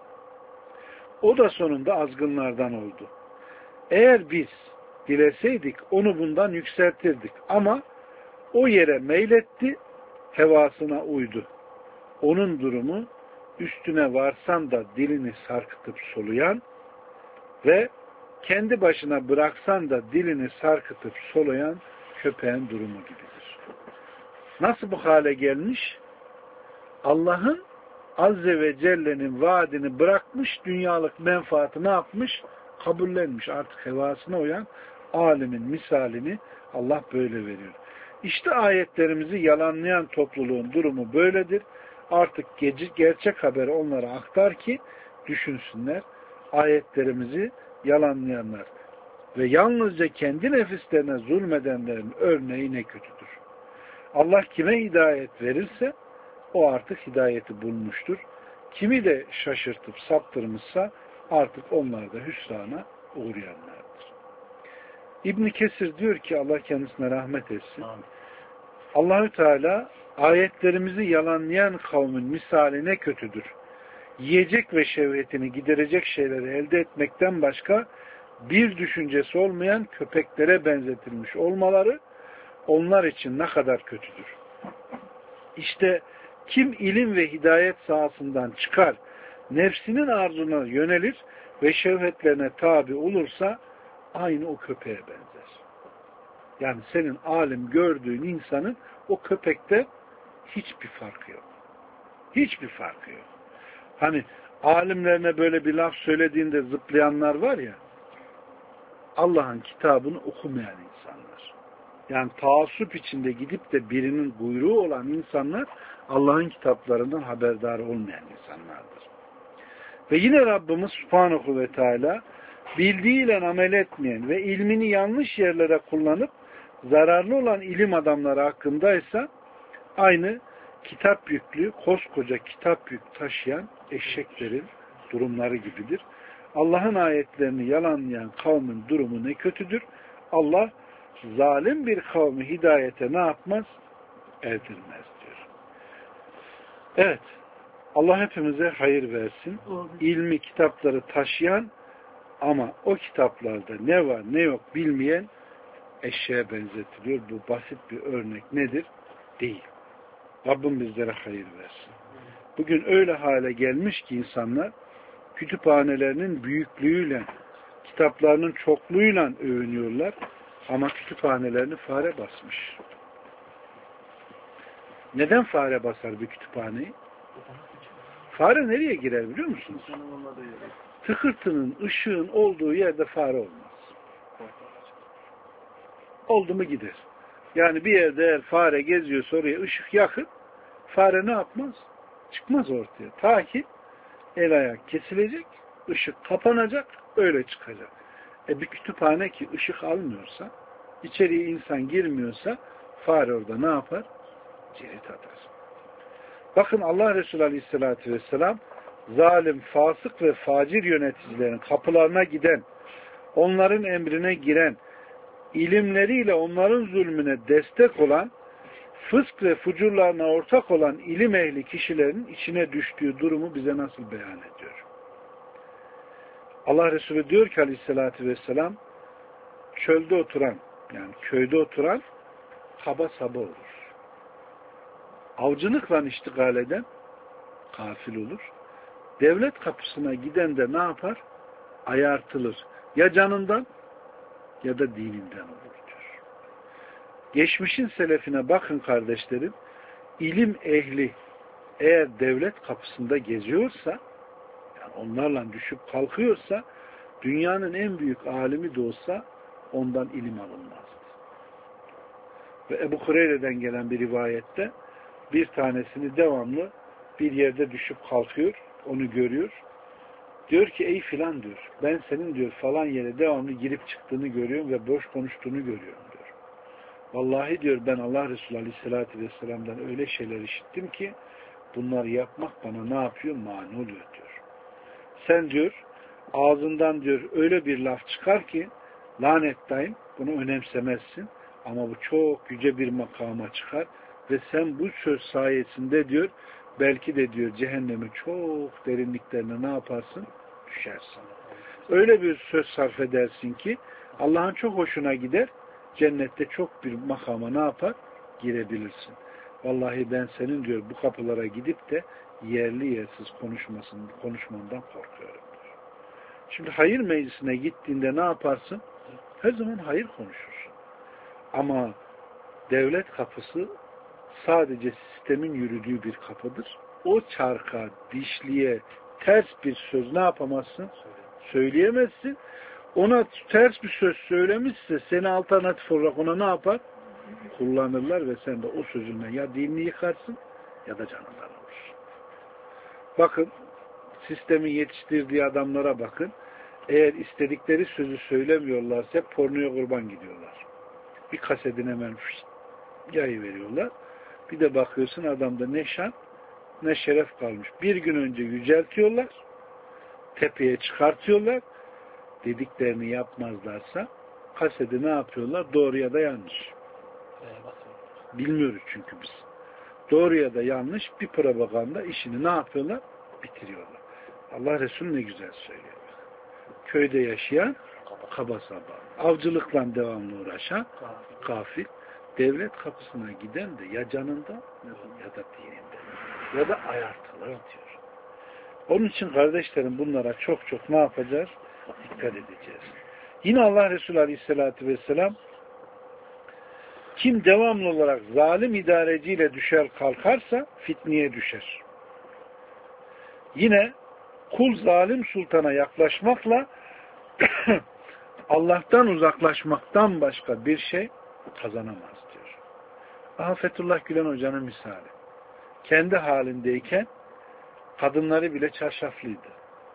O da sonunda azgınlardan oldu. Eğer biz dileseydik onu bundan yükseltirdik ama o yere meyletti, hevasına uydu. Onun durumu üstüne varsan da dilini sarkıtıp soluyan ve kendi başına bıraksan da dilini sarkıtıp soluyan köpeğin durumu gibidir. Nasıl bu hale gelmiş? Allah'ın Azze ve Celle'nin vaadini bırakmış, dünyalık menfaati ne yapmış? Kabullenmiş. Artık hevasına uyan alimin misalini Allah böyle veriyor. İşte ayetlerimizi yalanlayan topluluğun durumu böyledir. Artık gerçek haberi onlara aktar ki düşünsünler. Ayetlerimizi yalanlayanlar ve yalnızca kendi nefislerine zulmedenlerin örneği ne kötüdür. Allah kime hidayet verirse o artık hidayeti bulmuştur. Kimi de şaşırtıp saptırmışsa artık onlar da hüsrana uğrayanlardır. İbn Kesir diyor ki Allah kendisine rahmet etsin. Allahü Teala ayetlerimizi yalanlayan kavmin misali ne kötüdür. Yiyecek ve şehvetini giderecek şeyleri elde etmekten başka bir düşüncesi olmayan köpeklere benzetilmiş olmaları onlar için ne kadar kötüdür. İşte kim ilim ve hidayet sahasından çıkar, nefsinin arzuna yönelir ve şehvetlerine tabi olursa aynı o köpeğe benzer. Yani senin alim gördüğün insanın o köpekte hiçbir farkı yok. Hiçbir farkı yok. Hani alimlerine böyle bir laf söylediğinde zıplayanlar var ya, Allah'ın kitabını okumayan insanlar. Yani taassup içinde gidip de birinin buyruğu olan insanlar Allah'ın kitaplarından haberdar olmayan insanlardır. Ve yine Rabbimiz Subhanahu ve Teala bildiğiyle amel etmeyen ve ilmini yanlış yerlere kullanıp zararlı olan ilim adamları hakkındaysa aynı kitap yüklü, koskoca kitap yük taşıyan eşeklerin durumları gibidir. Allah'ın ayetlerini yalanlayan kavmin durumu ne kötüdür. Allah zalim bir kavmi hidayete ne yapmaz? Erdirmez diyor. Evet. Allah hepimize hayır versin. İlmi kitapları taşıyan ama o kitaplarda ne var ne yok bilmeyen eşeğe benzetiliyor. Bu basit bir örnek nedir? Değil. Rabbim bizlere hayır versin. Bugün öyle hale gelmiş ki insanlar kütüphanelerinin büyüklüğüyle, kitaplarının çokluğuyla övünüyorlar ama kütüphanelerini fare basmış. Neden fare basar bir kütüphaneyi? Fare nereye girer biliyor musunuz? Tıkırtının, ışığın olduğu yerde fare olmaz. Oldu mu gider. Yani bir yerde eğer fare geziyorsa oraya ışık yakın, fare ne yapmaz? Çıkmaz ortaya. Ta ki el ayak kesilecek, ışık kapanacak, öyle çıkacak. Bir kütüphane ki ışık almıyorsa, içeriye insan girmiyorsa fare orada ne yapar? Cirit atar. Bakın Allah Resulü Aleyhisselatü Vesselam zalim, fasık ve facir yöneticilerin kapılarına giden, onların emrine giren, ilimleriyle onların zulmüne destek olan, fısk ve fucurlarına ortak olan ilim ehli kişilerin içine düştüğü durumu bize nasıl beyan ediyor? Allah Resulü diyor ki aleyhissalatü vesselam, çölde oturan, yani köyde oturan kaba saba olur. Avcılıkla iştigal eden gafil olur. Devlet kapısına giden de ne yapar? Ayartılır. Ya canından ya da dininden olur diyor. Geçmişin selefine bakın kardeşlerim, ilim ehli eğer devlet kapısında geziyorsa, yani onlarla düşüp kalkıyorsa, dünyanın en büyük alimi de olsa ondan ilim alınmazdı. Ve Ebu Hureyre'den gelen bir rivayette bir tanesini devamlı bir yerde düşüp kalkıyor, onu görüyor. Diyor ki ey filan diyor, ben senin diyor falan yere devamlı girip çıktığını görüyorum ve boş konuştuğunu görüyorum diyor. Vallahi diyor ben Allah Resulü Aleyhisselatü Vesselam'dan öyle şeyler işittim ki bunları yapmak bana ne yapıyor? Mani oluyor diyor. Sen diyor ağzından diyor öyle bir laf çıkar ki lanettayım, bunu önemsemezsin ama bu çok yüce bir makama çıkar ve sen bu söz sayesinde diyor belki de diyor cehennemin çok derinliklerine ne yaparsın? Düşersin. Öyle bir söz sarf edersin ki Allah'ın çok hoşuna gider, cennette çok bir makama ne yapar? Girebilirsin. Vallahi ben senin diyor bu kapılara gidip de yerli yersiz konuşmandan korkuyorum diyor. Şimdi hayır meclisine gittiğinde ne yaparsın? Her zaman hayır konuşursun. Ama devlet kapısı sadece sistemin yürüdüğü bir kapıdır. O çarka, dişliye ters bir söz ne yapamazsın? Söyleyemezsin. Ona ters bir söz söylemişse seni alternatif olarak ona ne yapar? Kullanırlar ve sen de o sözünden ya dinini yıkarsın ya da canından olursun. Bakın sistemin yetiştirdiği adamlara bakın. Eğer istedikleri sözü söylemiyorlarsa pornoya kurban gidiyorlar. Bir kasedin hemen yayı veriyorlar. Bir de bakıyorsun adamda ne şan ne şeref kalmış. Bir gün önce yüceltiyorlar, tepeye çıkartıyorlar, dediklerini yapmazlarsa kasedi ne yapıyorlar? Doğru ya da yanlış. Bilmiyoruz çünkü biz. Doğru ya da yanlış bir propaganda işini ne yapıyorlar? Bitiriyorlar. Allah Resulü ne güzel söylüyor. Köyde yaşayan kaba saba, avcılıkla devamlı uğraşan gafil, devlet kapısına giden de ya canında ya da dininde ya da ayartılır diyor. Onun için kardeşlerim bunlara çok çok ne yapacağız? Dikkat edeceğiz. Yine Allah Resulü Aleyhisselatü Vesselam kim devamlı olarak zalim idareciyle düşer kalkarsa fitneye düşer. Yine kul zalim sultana yaklaşmakla Allah'tan uzaklaşmaktan başka bir şey kazanamaz diyor. Fethullah Gülen Hoca'nın misali. Kendi halindeyken kadınları bile çarşaflıydı.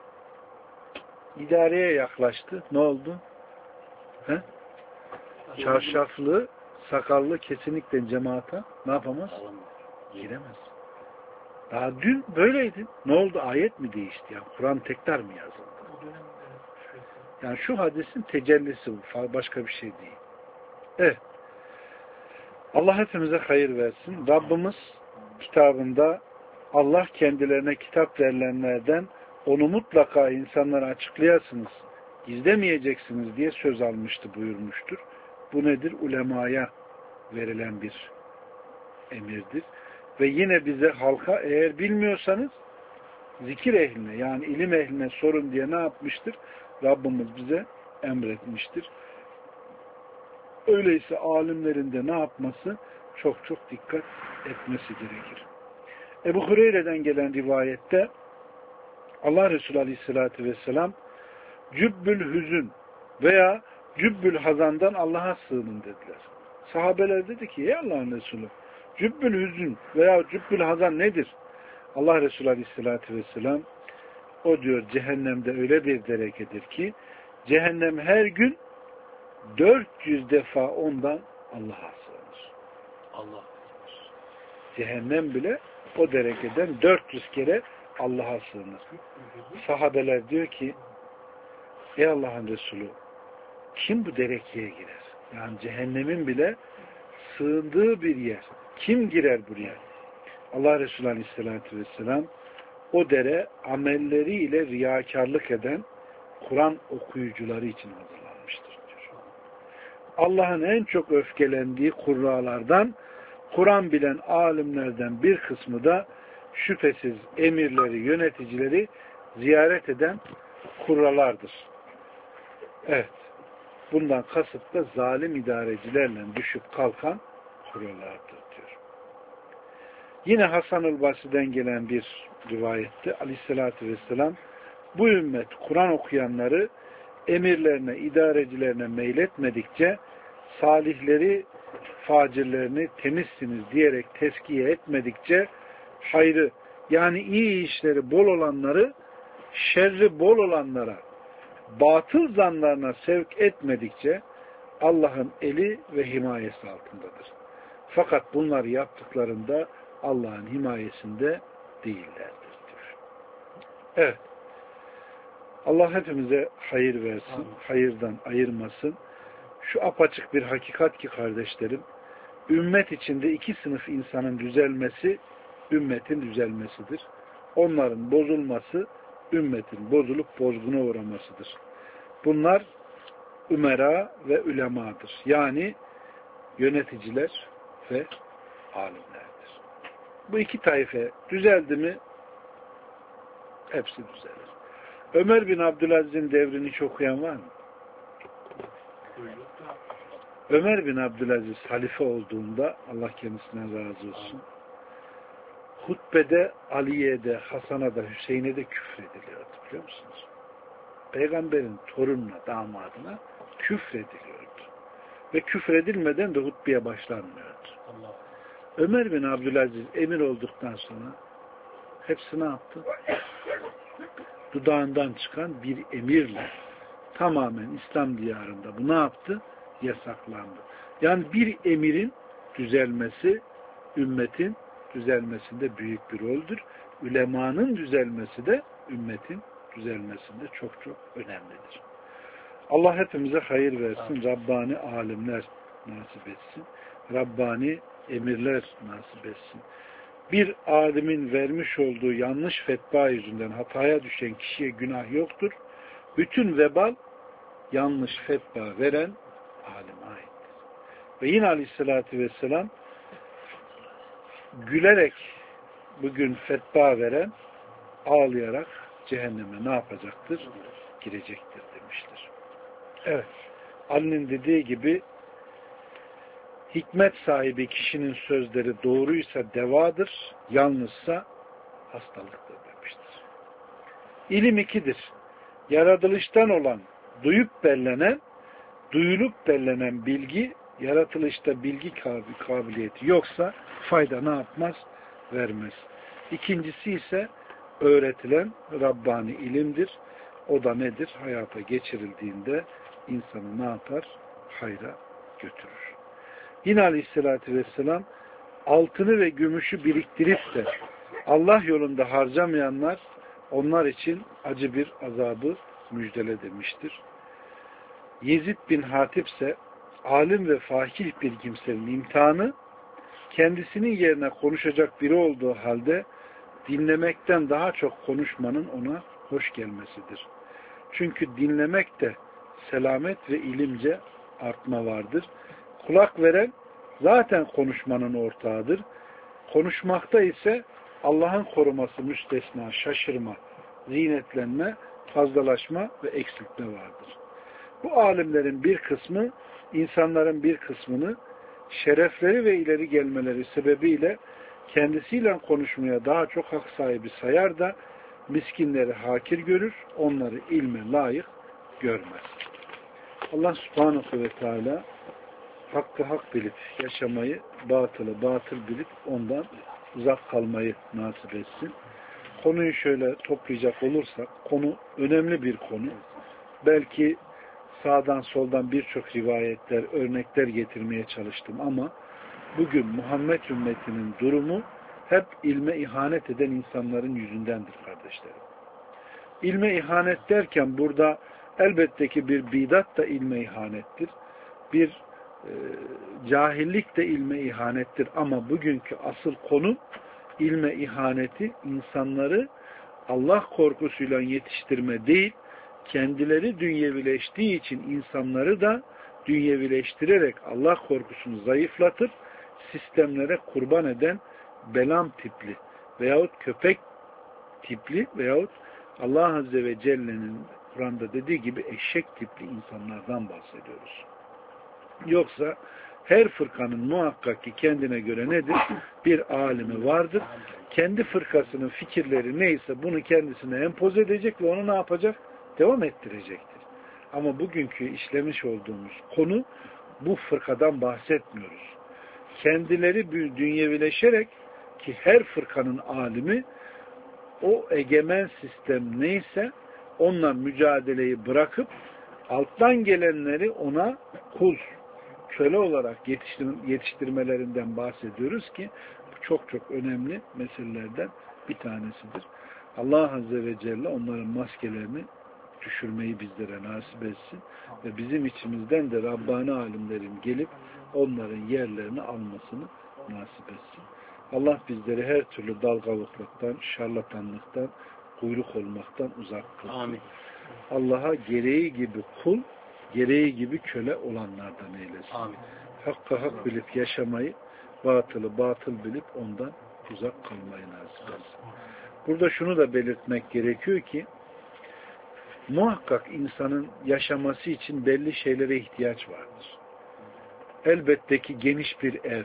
İdareye yaklaştı. Ne oldu? He? Çarşaflı, sakallı kesinlikle cemaata ne yapamaz? Giremez. Daha dün böyleydi. Ne oldu? Ayet mi değişti? Yani Kur'an tekrar mı yazıldı? Yani şu hadisin tecellisi bu. Başka bir şey değil. Evet. Allah hepimize hayır versin. Rabbimiz kitabında Allah kendilerine kitap verilenlerden onu mutlaka insanlara açıklayasınız, gizlemeyeceksiniz diye söz almıştı buyurmuştur. Bu nedir? Ulemaya verilen bir emirdir. Ve yine bize halka eğer bilmiyorsanız zikir ehline yani ilim ehline sorun diye ne yapmıştır? Rabbimiz bize emretmiştir. Öyleyse alimlerin de ne yapması? Çok çok dikkat etmesi gerekir. Ebu Hureyre'den gelen rivayette Allah Resulü Aleyhisselatü Vesselam cübbül hüzün veya cübbül hazandan Allah'a sığının dediler. Sahabeler dedi ki ey Allah'ın Resulü cübbül hüzün veya cübbül hazan nedir? Allah Resulü Aleyhisselatü Vesselam o diyor cehennemde öyle bir derekedir ki cehennem her gün 400 defa ondan Allah'a sığınır. Allah. Cehennem bile o derekeden 400 kere Allah'a sığınır. Sahabeler diyor ki ey Allah'ın Resulü kim bu derekeye girer? Yani cehennemin bile sığındığı bir yer. Kim girer buraya? Allah Resulü Aleyhisselatü Vesselam o dere amelleriyle riyakarlık eden, Kur'an okuyucuları için hazırlanmıştır diyor. Allah'ın en çok öfkelendiği kurralardan, Kur'an bilen alimlerden bir kısmı da şüphesiz emirleri, yöneticileri ziyaret eden kurralardır. Evet. Bundan kasıt da zalim idarecilerle düşüp kalkan kurralardır diyor. Yine Hasan-ül Basri'den gelen bir rivayette Aleyhisselatü Vesselam bu ümmet Kur'an okuyanları emirlerine, idarecilerine meyletmedikçe salihleri, facirlerini temizsiniz diyerek tezkiye etmedikçe hayrı yani iyi işleri bol olanları şerri bol olanlara batıl zanlarına sevk etmedikçe Allah'ın eli ve himayesi altındadır. Fakat bunları yaptıklarında Allah'ın himayesinde değillerdir diyor. Evet. Allah hepimize hayır versin, hayırdan ayırmasın. Şu apaçık bir hakikat ki kardeşlerim, ümmet içinde iki sınıf insanın düzelmesi, ümmetin düzelmesidir. Onların bozulması, ümmetin bozulup bozguna uğramasıdır. Bunlar ümera ve ulemadır. Yani yöneticiler ve alimlerdir. Bu iki taife düzeldi mi hepsi düzelir. Ömer bin Abdülaziz'in devrini hiç okuyan var mı? Ömer bin Abdülaziz halife olduğunda Allah kendisine razı olsun. Hutbede Ali'ye de, Hasan'a da, Hüseyin'e de küfrediliyordu biliyor musunuz? Peygamberin torununa, damadına küfrediliyordu. Ve küfredilmeden de hutbeye başlanmıyordu. Ömer bin Abdülaziz emir olduktan sonra hepsi ne yaptı? Dudağından çıkan bir emirle tamamen İslam diyarında bu ne yaptı? Yasaklandı. Yani bir emirin düzelmesi ümmetin düzelmesinde büyük bir roldür. Ülemanın düzelmesi de ümmetin düzelmesinde çok çok önemlidir. Allah hepimize hayır versin. Rabbani alimler nasip etsin. Rabbani emirler nasip etsin. Bir alimin vermiş olduğu yanlış fetva yüzünden hataya düşen kişiye günah yoktur. Bütün vebal yanlış fetva veren alime aittir. Ve yine Aleyhisselatü Vesselam gülerek bugün fetva veren ağlayarak cehenneme ne yapacaktır? Girecektir demiştir. Evet. Ali'nin dediği gibi hikmet sahibi kişinin sözleri doğruysa devadır, yanlışsa hastalıktır demiştir. İlim ikidir. Yaratılıştan olan, duyup bellenen, duyulup bellenen bilgi, yaratılışta bilgi kabiliyeti yoksa fayda ne yapmaz? Vermez. İkincisi ise öğretilen Rabbani ilimdir. O da nedir? Hayata geçirildiğinde insanı ne yapar? Hayra götürür. Yine Aleyhisselatü Vesselam altını ve gümüşü biriktirip de Allah yolunda harcamayanlar onlar için acı bir azabı müjdele demiştir. Yezid bin Hatip ise alim ve fakih bir kimsenin imtihanı kendisinin yerine konuşacak biri olduğu halde dinlemekten daha çok konuşmanın ona hoş gelmesidir. Çünkü dinlemekte selamet ve ilimce artma vardır. Kulak veren zaten konuşmanın ortağıdır. Konuşmakta ise Allah'ın koruması müstesna, şaşırma, zinetlenme, fazlalaşma ve eksiltme vardır. Bu alimlerin bir kısmı, insanların bir kısmını şerefleri ve ileri gelmeleri sebebiyle kendisiyle konuşmaya daha çok hak sahibi sayar da miskinleri hakir görür, onları ilme layık görmez. Allah subhanahu ve teala hakkı hak bilip yaşamayı, batılı batıl bilip ondan uzak kalmayı nasip etsin. Konuyu şöyle toplayacak olursak, konu önemli bir konu. Belki sağdan soldan birçok rivayetler, örnekler getirmeye çalıştım ama bugün Muhammed ümmetinin durumu hep ilme ihanet eden insanların yüzündendir kardeşlerim. İlme ihanet derken burada elbette ki bir bidat da ilme ihanettir. Bir cahillik de ilme ihanettir ama bugünkü asıl konu ilme ihaneti insanları Allah korkusuyla yetiştirme değil, kendileri dünyevileştiği için insanları da dünyevileştirerek Allah korkusunu zayıflatır, sistemlere kurban eden Belam tipli veyahut köpek tipli veyahut Allah Azze ve Celle'nin Kur'an'da dediği gibi eşek tipli insanlardan bahsediyoruz. Yoksa her fırkanın muhakkak ki kendine göre nedir? Bir alimi vardır. Kendi fırkasının fikirleri neyse bunu kendisine empoze edecek ve onu ne yapacak? Devam ettirecektir. Ama bugünkü işlemiş olduğumuz konu bu fırkadan bahsetmiyoruz. Kendileri dünyevileşerek ki her fırkanın alimi o egemen sistem neyse onunla mücadeleyi bırakıp alttan gelenleri ona kul, köle olarak yetiştirmelerinden bahsediyoruz ki bu çok çok önemli meselelerden bir tanesidir. Allah Azze ve Celle onların maskelerini düşürmeyi bizlere nasip etsin ve bizim içimizden de Rabbani alimlerin gelip onların yerlerini almasını nasip etsin. Allah bizleri her türlü dalgalıklıktan, şarlatanlıktan, kuyruk olmaktan uzak kılsın. Amin. Allah'a gereği gibi kul, gereği gibi köle olanlardan eylesin. Amin. Hakka hak bilip yaşamayı, batılı batıl bilip ondan uzak kalmayı nasip etsin. Burada şunu da belirtmek gerekiyor ki muhakkak insanın yaşaması için belli şeylere ihtiyaç vardır. Elbette ki geniş bir ev,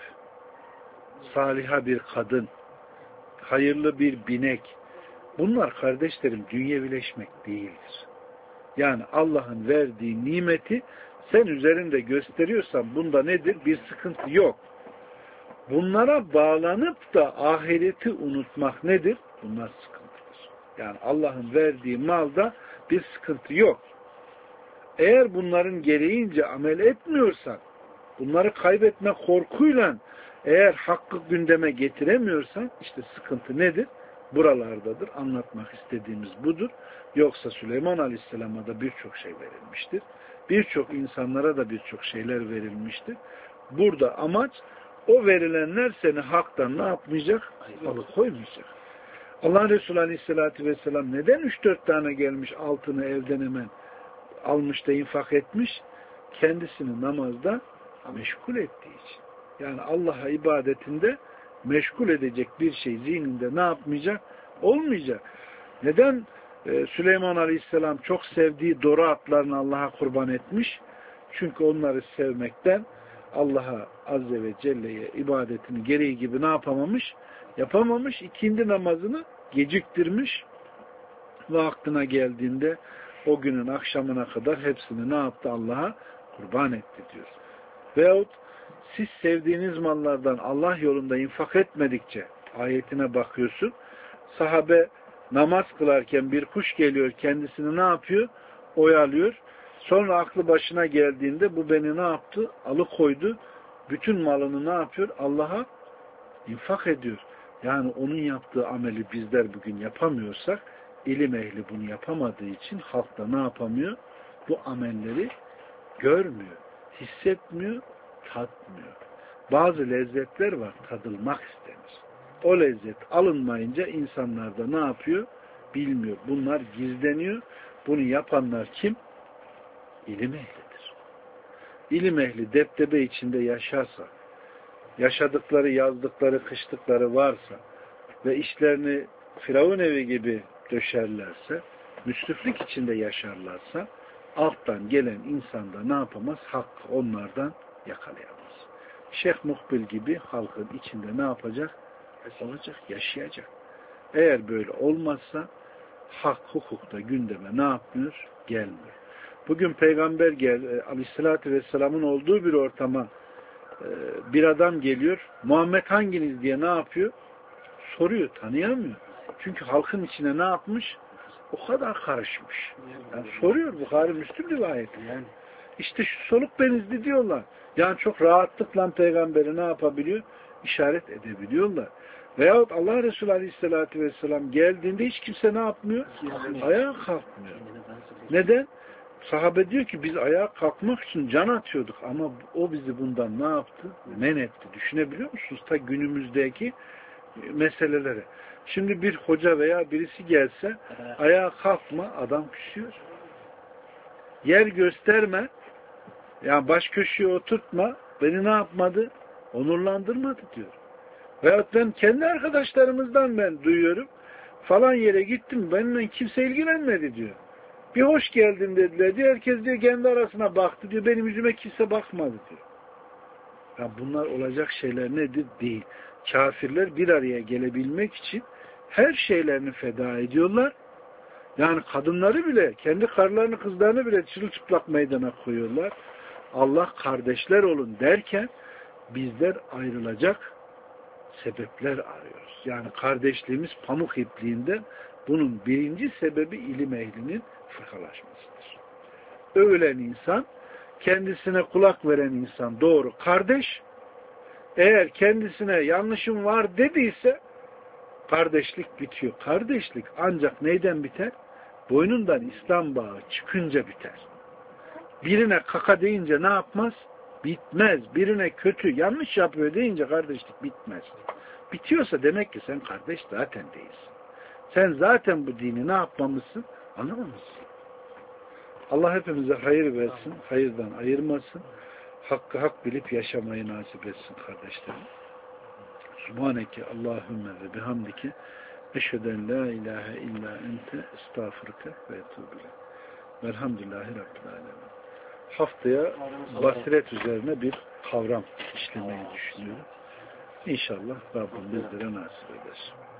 saliha bir kadın, hayırlı bir binek, bunlar kardeşlerim dünyevileşmek değildir. Yani Allah'ın verdiği nimeti sen üzerinde gösteriyorsan bunda nedir? Bir sıkıntı yok. Bunlara bağlanıp da ahireti unutmak nedir? Bunlar sıkıntıdır. Yani Allah'ın verdiği malda bir sıkıntı yok. Eğer bunların gereğince amel etmiyorsan, bunları kaybetme korkuyla eğer hakkı gündeme getiremiyorsan işte sıkıntı nedir? Buralardadır. Anlatmak istediğimiz budur. Yoksa Süleyman Aleyhisselam'a da birçok şey verilmiştir. Birçok insanlara da birçok şeyler verilmiştir. Burada amaç o verilenler seni haktan ne yapmayacak? Alıkoymayacak. Allah Resulü Aleyhisselatü Vesselam neden 3-4 tane gelmiş altını evden hemen almış da infak etmiş? Kendisini namazda meşgul ettiği için. Yani Allah'a ibadetinde meşgul edecek bir şey zihninde ne yapmayacak? Olmayacak. Neden Süleyman Aleyhisselam çok sevdiği doru atlarını Allah'a kurban etmiş? Çünkü onları sevmekten Allah'a Azze ve Celle'ye ibadetini gereği gibi ne yapamamış? Yapamamış. İkindi namazını geciktirmiş ve aklına geldiğinde o günün akşamına kadar hepsini ne yaptı? Allah'a kurban etti diyor. Veyahut siz sevdiğiniz mallardan Allah yolunda infak etmedikçe ayetine bakıyorsun. Sahabe namaz kılarken bir kuş geliyor kendisini ne yapıyor? Oyalıyor. Sonra aklı başına geldiğinde bu beni ne yaptı? Alıkoydu. Bütün malını ne yapıyor? Allah'a infak ediyor. Yani onun yaptığı ameli bizler bugün yapamıyorsak ilim ehli bunu yapamadığı için halk da ne yapamıyor? Bu amelleri görmüyor, hissetmiyor, tatmıyor. Bazı lezzetler var, tadılmak istenir. O lezzet alınmayınca insanlar da ne yapıyor? Bilmiyor. Bunlar gizleniyor. Bunu yapanlar kim? İlim ehlidir. İlim ehli deptebe içinde yaşarsa, yaşadıkları, yazdıkları, kıştıkları varsa ve işlerini Firavun evi gibi döşerlerse, müsriflik içinde yaşarlarsa, alttan gelen insanda ne yapamaz? Hakkı onlardan yakalayamaz. Şeyh Muhbil gibi halkın içinde ne yapacak? Olacak, yaşayacak. Eğer böyle olmazsa hak, hukukta gündeme ne yapmıyor? Gelmiyor. Bugün Peygamber Aleyhisselatü Vesselam'ın olduğu bir ortama bir adam geliyor. Muhammed hanginiz diye ne yapıyor? Soruyor, tanıyamıyor. Çünkü halkın içine ne yapmış? O kadar karışmış. Yani soruyor, Bukhari Müslüm rivayeti. Yani işte şu soluk benizli diyorlar. Yani çok rahatlıkla peygamberi ne yapabiliyor? İşaret edebiliyorlar. Veyahut Allah Resulü Aleyhisselatü Vesselam geldiğinde hiç kimse ne yapmıyor? Ayağa kalkmıyor. Neden? Sahabe diyor ki biz ayağa kalkmak için can atıyorduk ama o bizi bundan ne yaptı? Men etti. Düşünebiliyor musunuz? Ta günümüzdeki meselelere. Şimdi bir hoca veya birisi gelse ayağa kalkma, adam küsüyor. yer gösterme, yani baş köşeye oturtma, beni ne yapmadı? Onurlandırmadı diyor. Veyahut ben kendi arkadaşlarımızdan ben duyuyorum, falan yere gittim, benimle kimse ilgilenmedi diyor. Bir hoş geldin dediler diyor, herkes diyor kendi arasına baktı diyor, benim yüzüme kimse bakmadı diyor. Ya bunlar olacak şeyler nedir? Değil. Kafirler bir araya gelebilmek için her şeylerini feda ediyorlar. Yani kadınları bile, kendi karılarını, kızlarını bile çırılçıplak meydana koyuyorlar. Allah kardeşler olun derken bizler ayrılacak sebepler arıyoruz. Yani kardeşliğimiz pamuk ipliğinden, bunun birinci sebebi ilim ehlinin fırkalaşmasıdır. Övülen insan, kendisine kulak veren insan doğru kardeş, eğer kendisine yanlışım var dediyse kardeşlik bitiyor. Kardeşlik ancak neyden biter? Boynundan İslam bağı çıkınca biter. Birine kaka deyince ne yapmaz? Bitmez. Birine kötü, yanlış yapıyor deyince kardeşlik bitmez. Bitiyorsa demek ki sen kardeş zaten değilsin. Sen zaten bu dini ne yapmamışsın? Anlamamışsın. Allah hepimize hayır versin, hayırdan ayırmasın. Hakkı hak bilip yaşamayı nasip etsin kardeşlerim. Subhaneke Allahümme ve bihamdike eşheden la ilahe illa ente estağfurke ve etûbile. Velhamdülillahi Rabbil alemin. Haftaya basiret üzerine bir kavram işlemeyi düşünüyorum. İnşallah Rabbim bizlere nasip eder.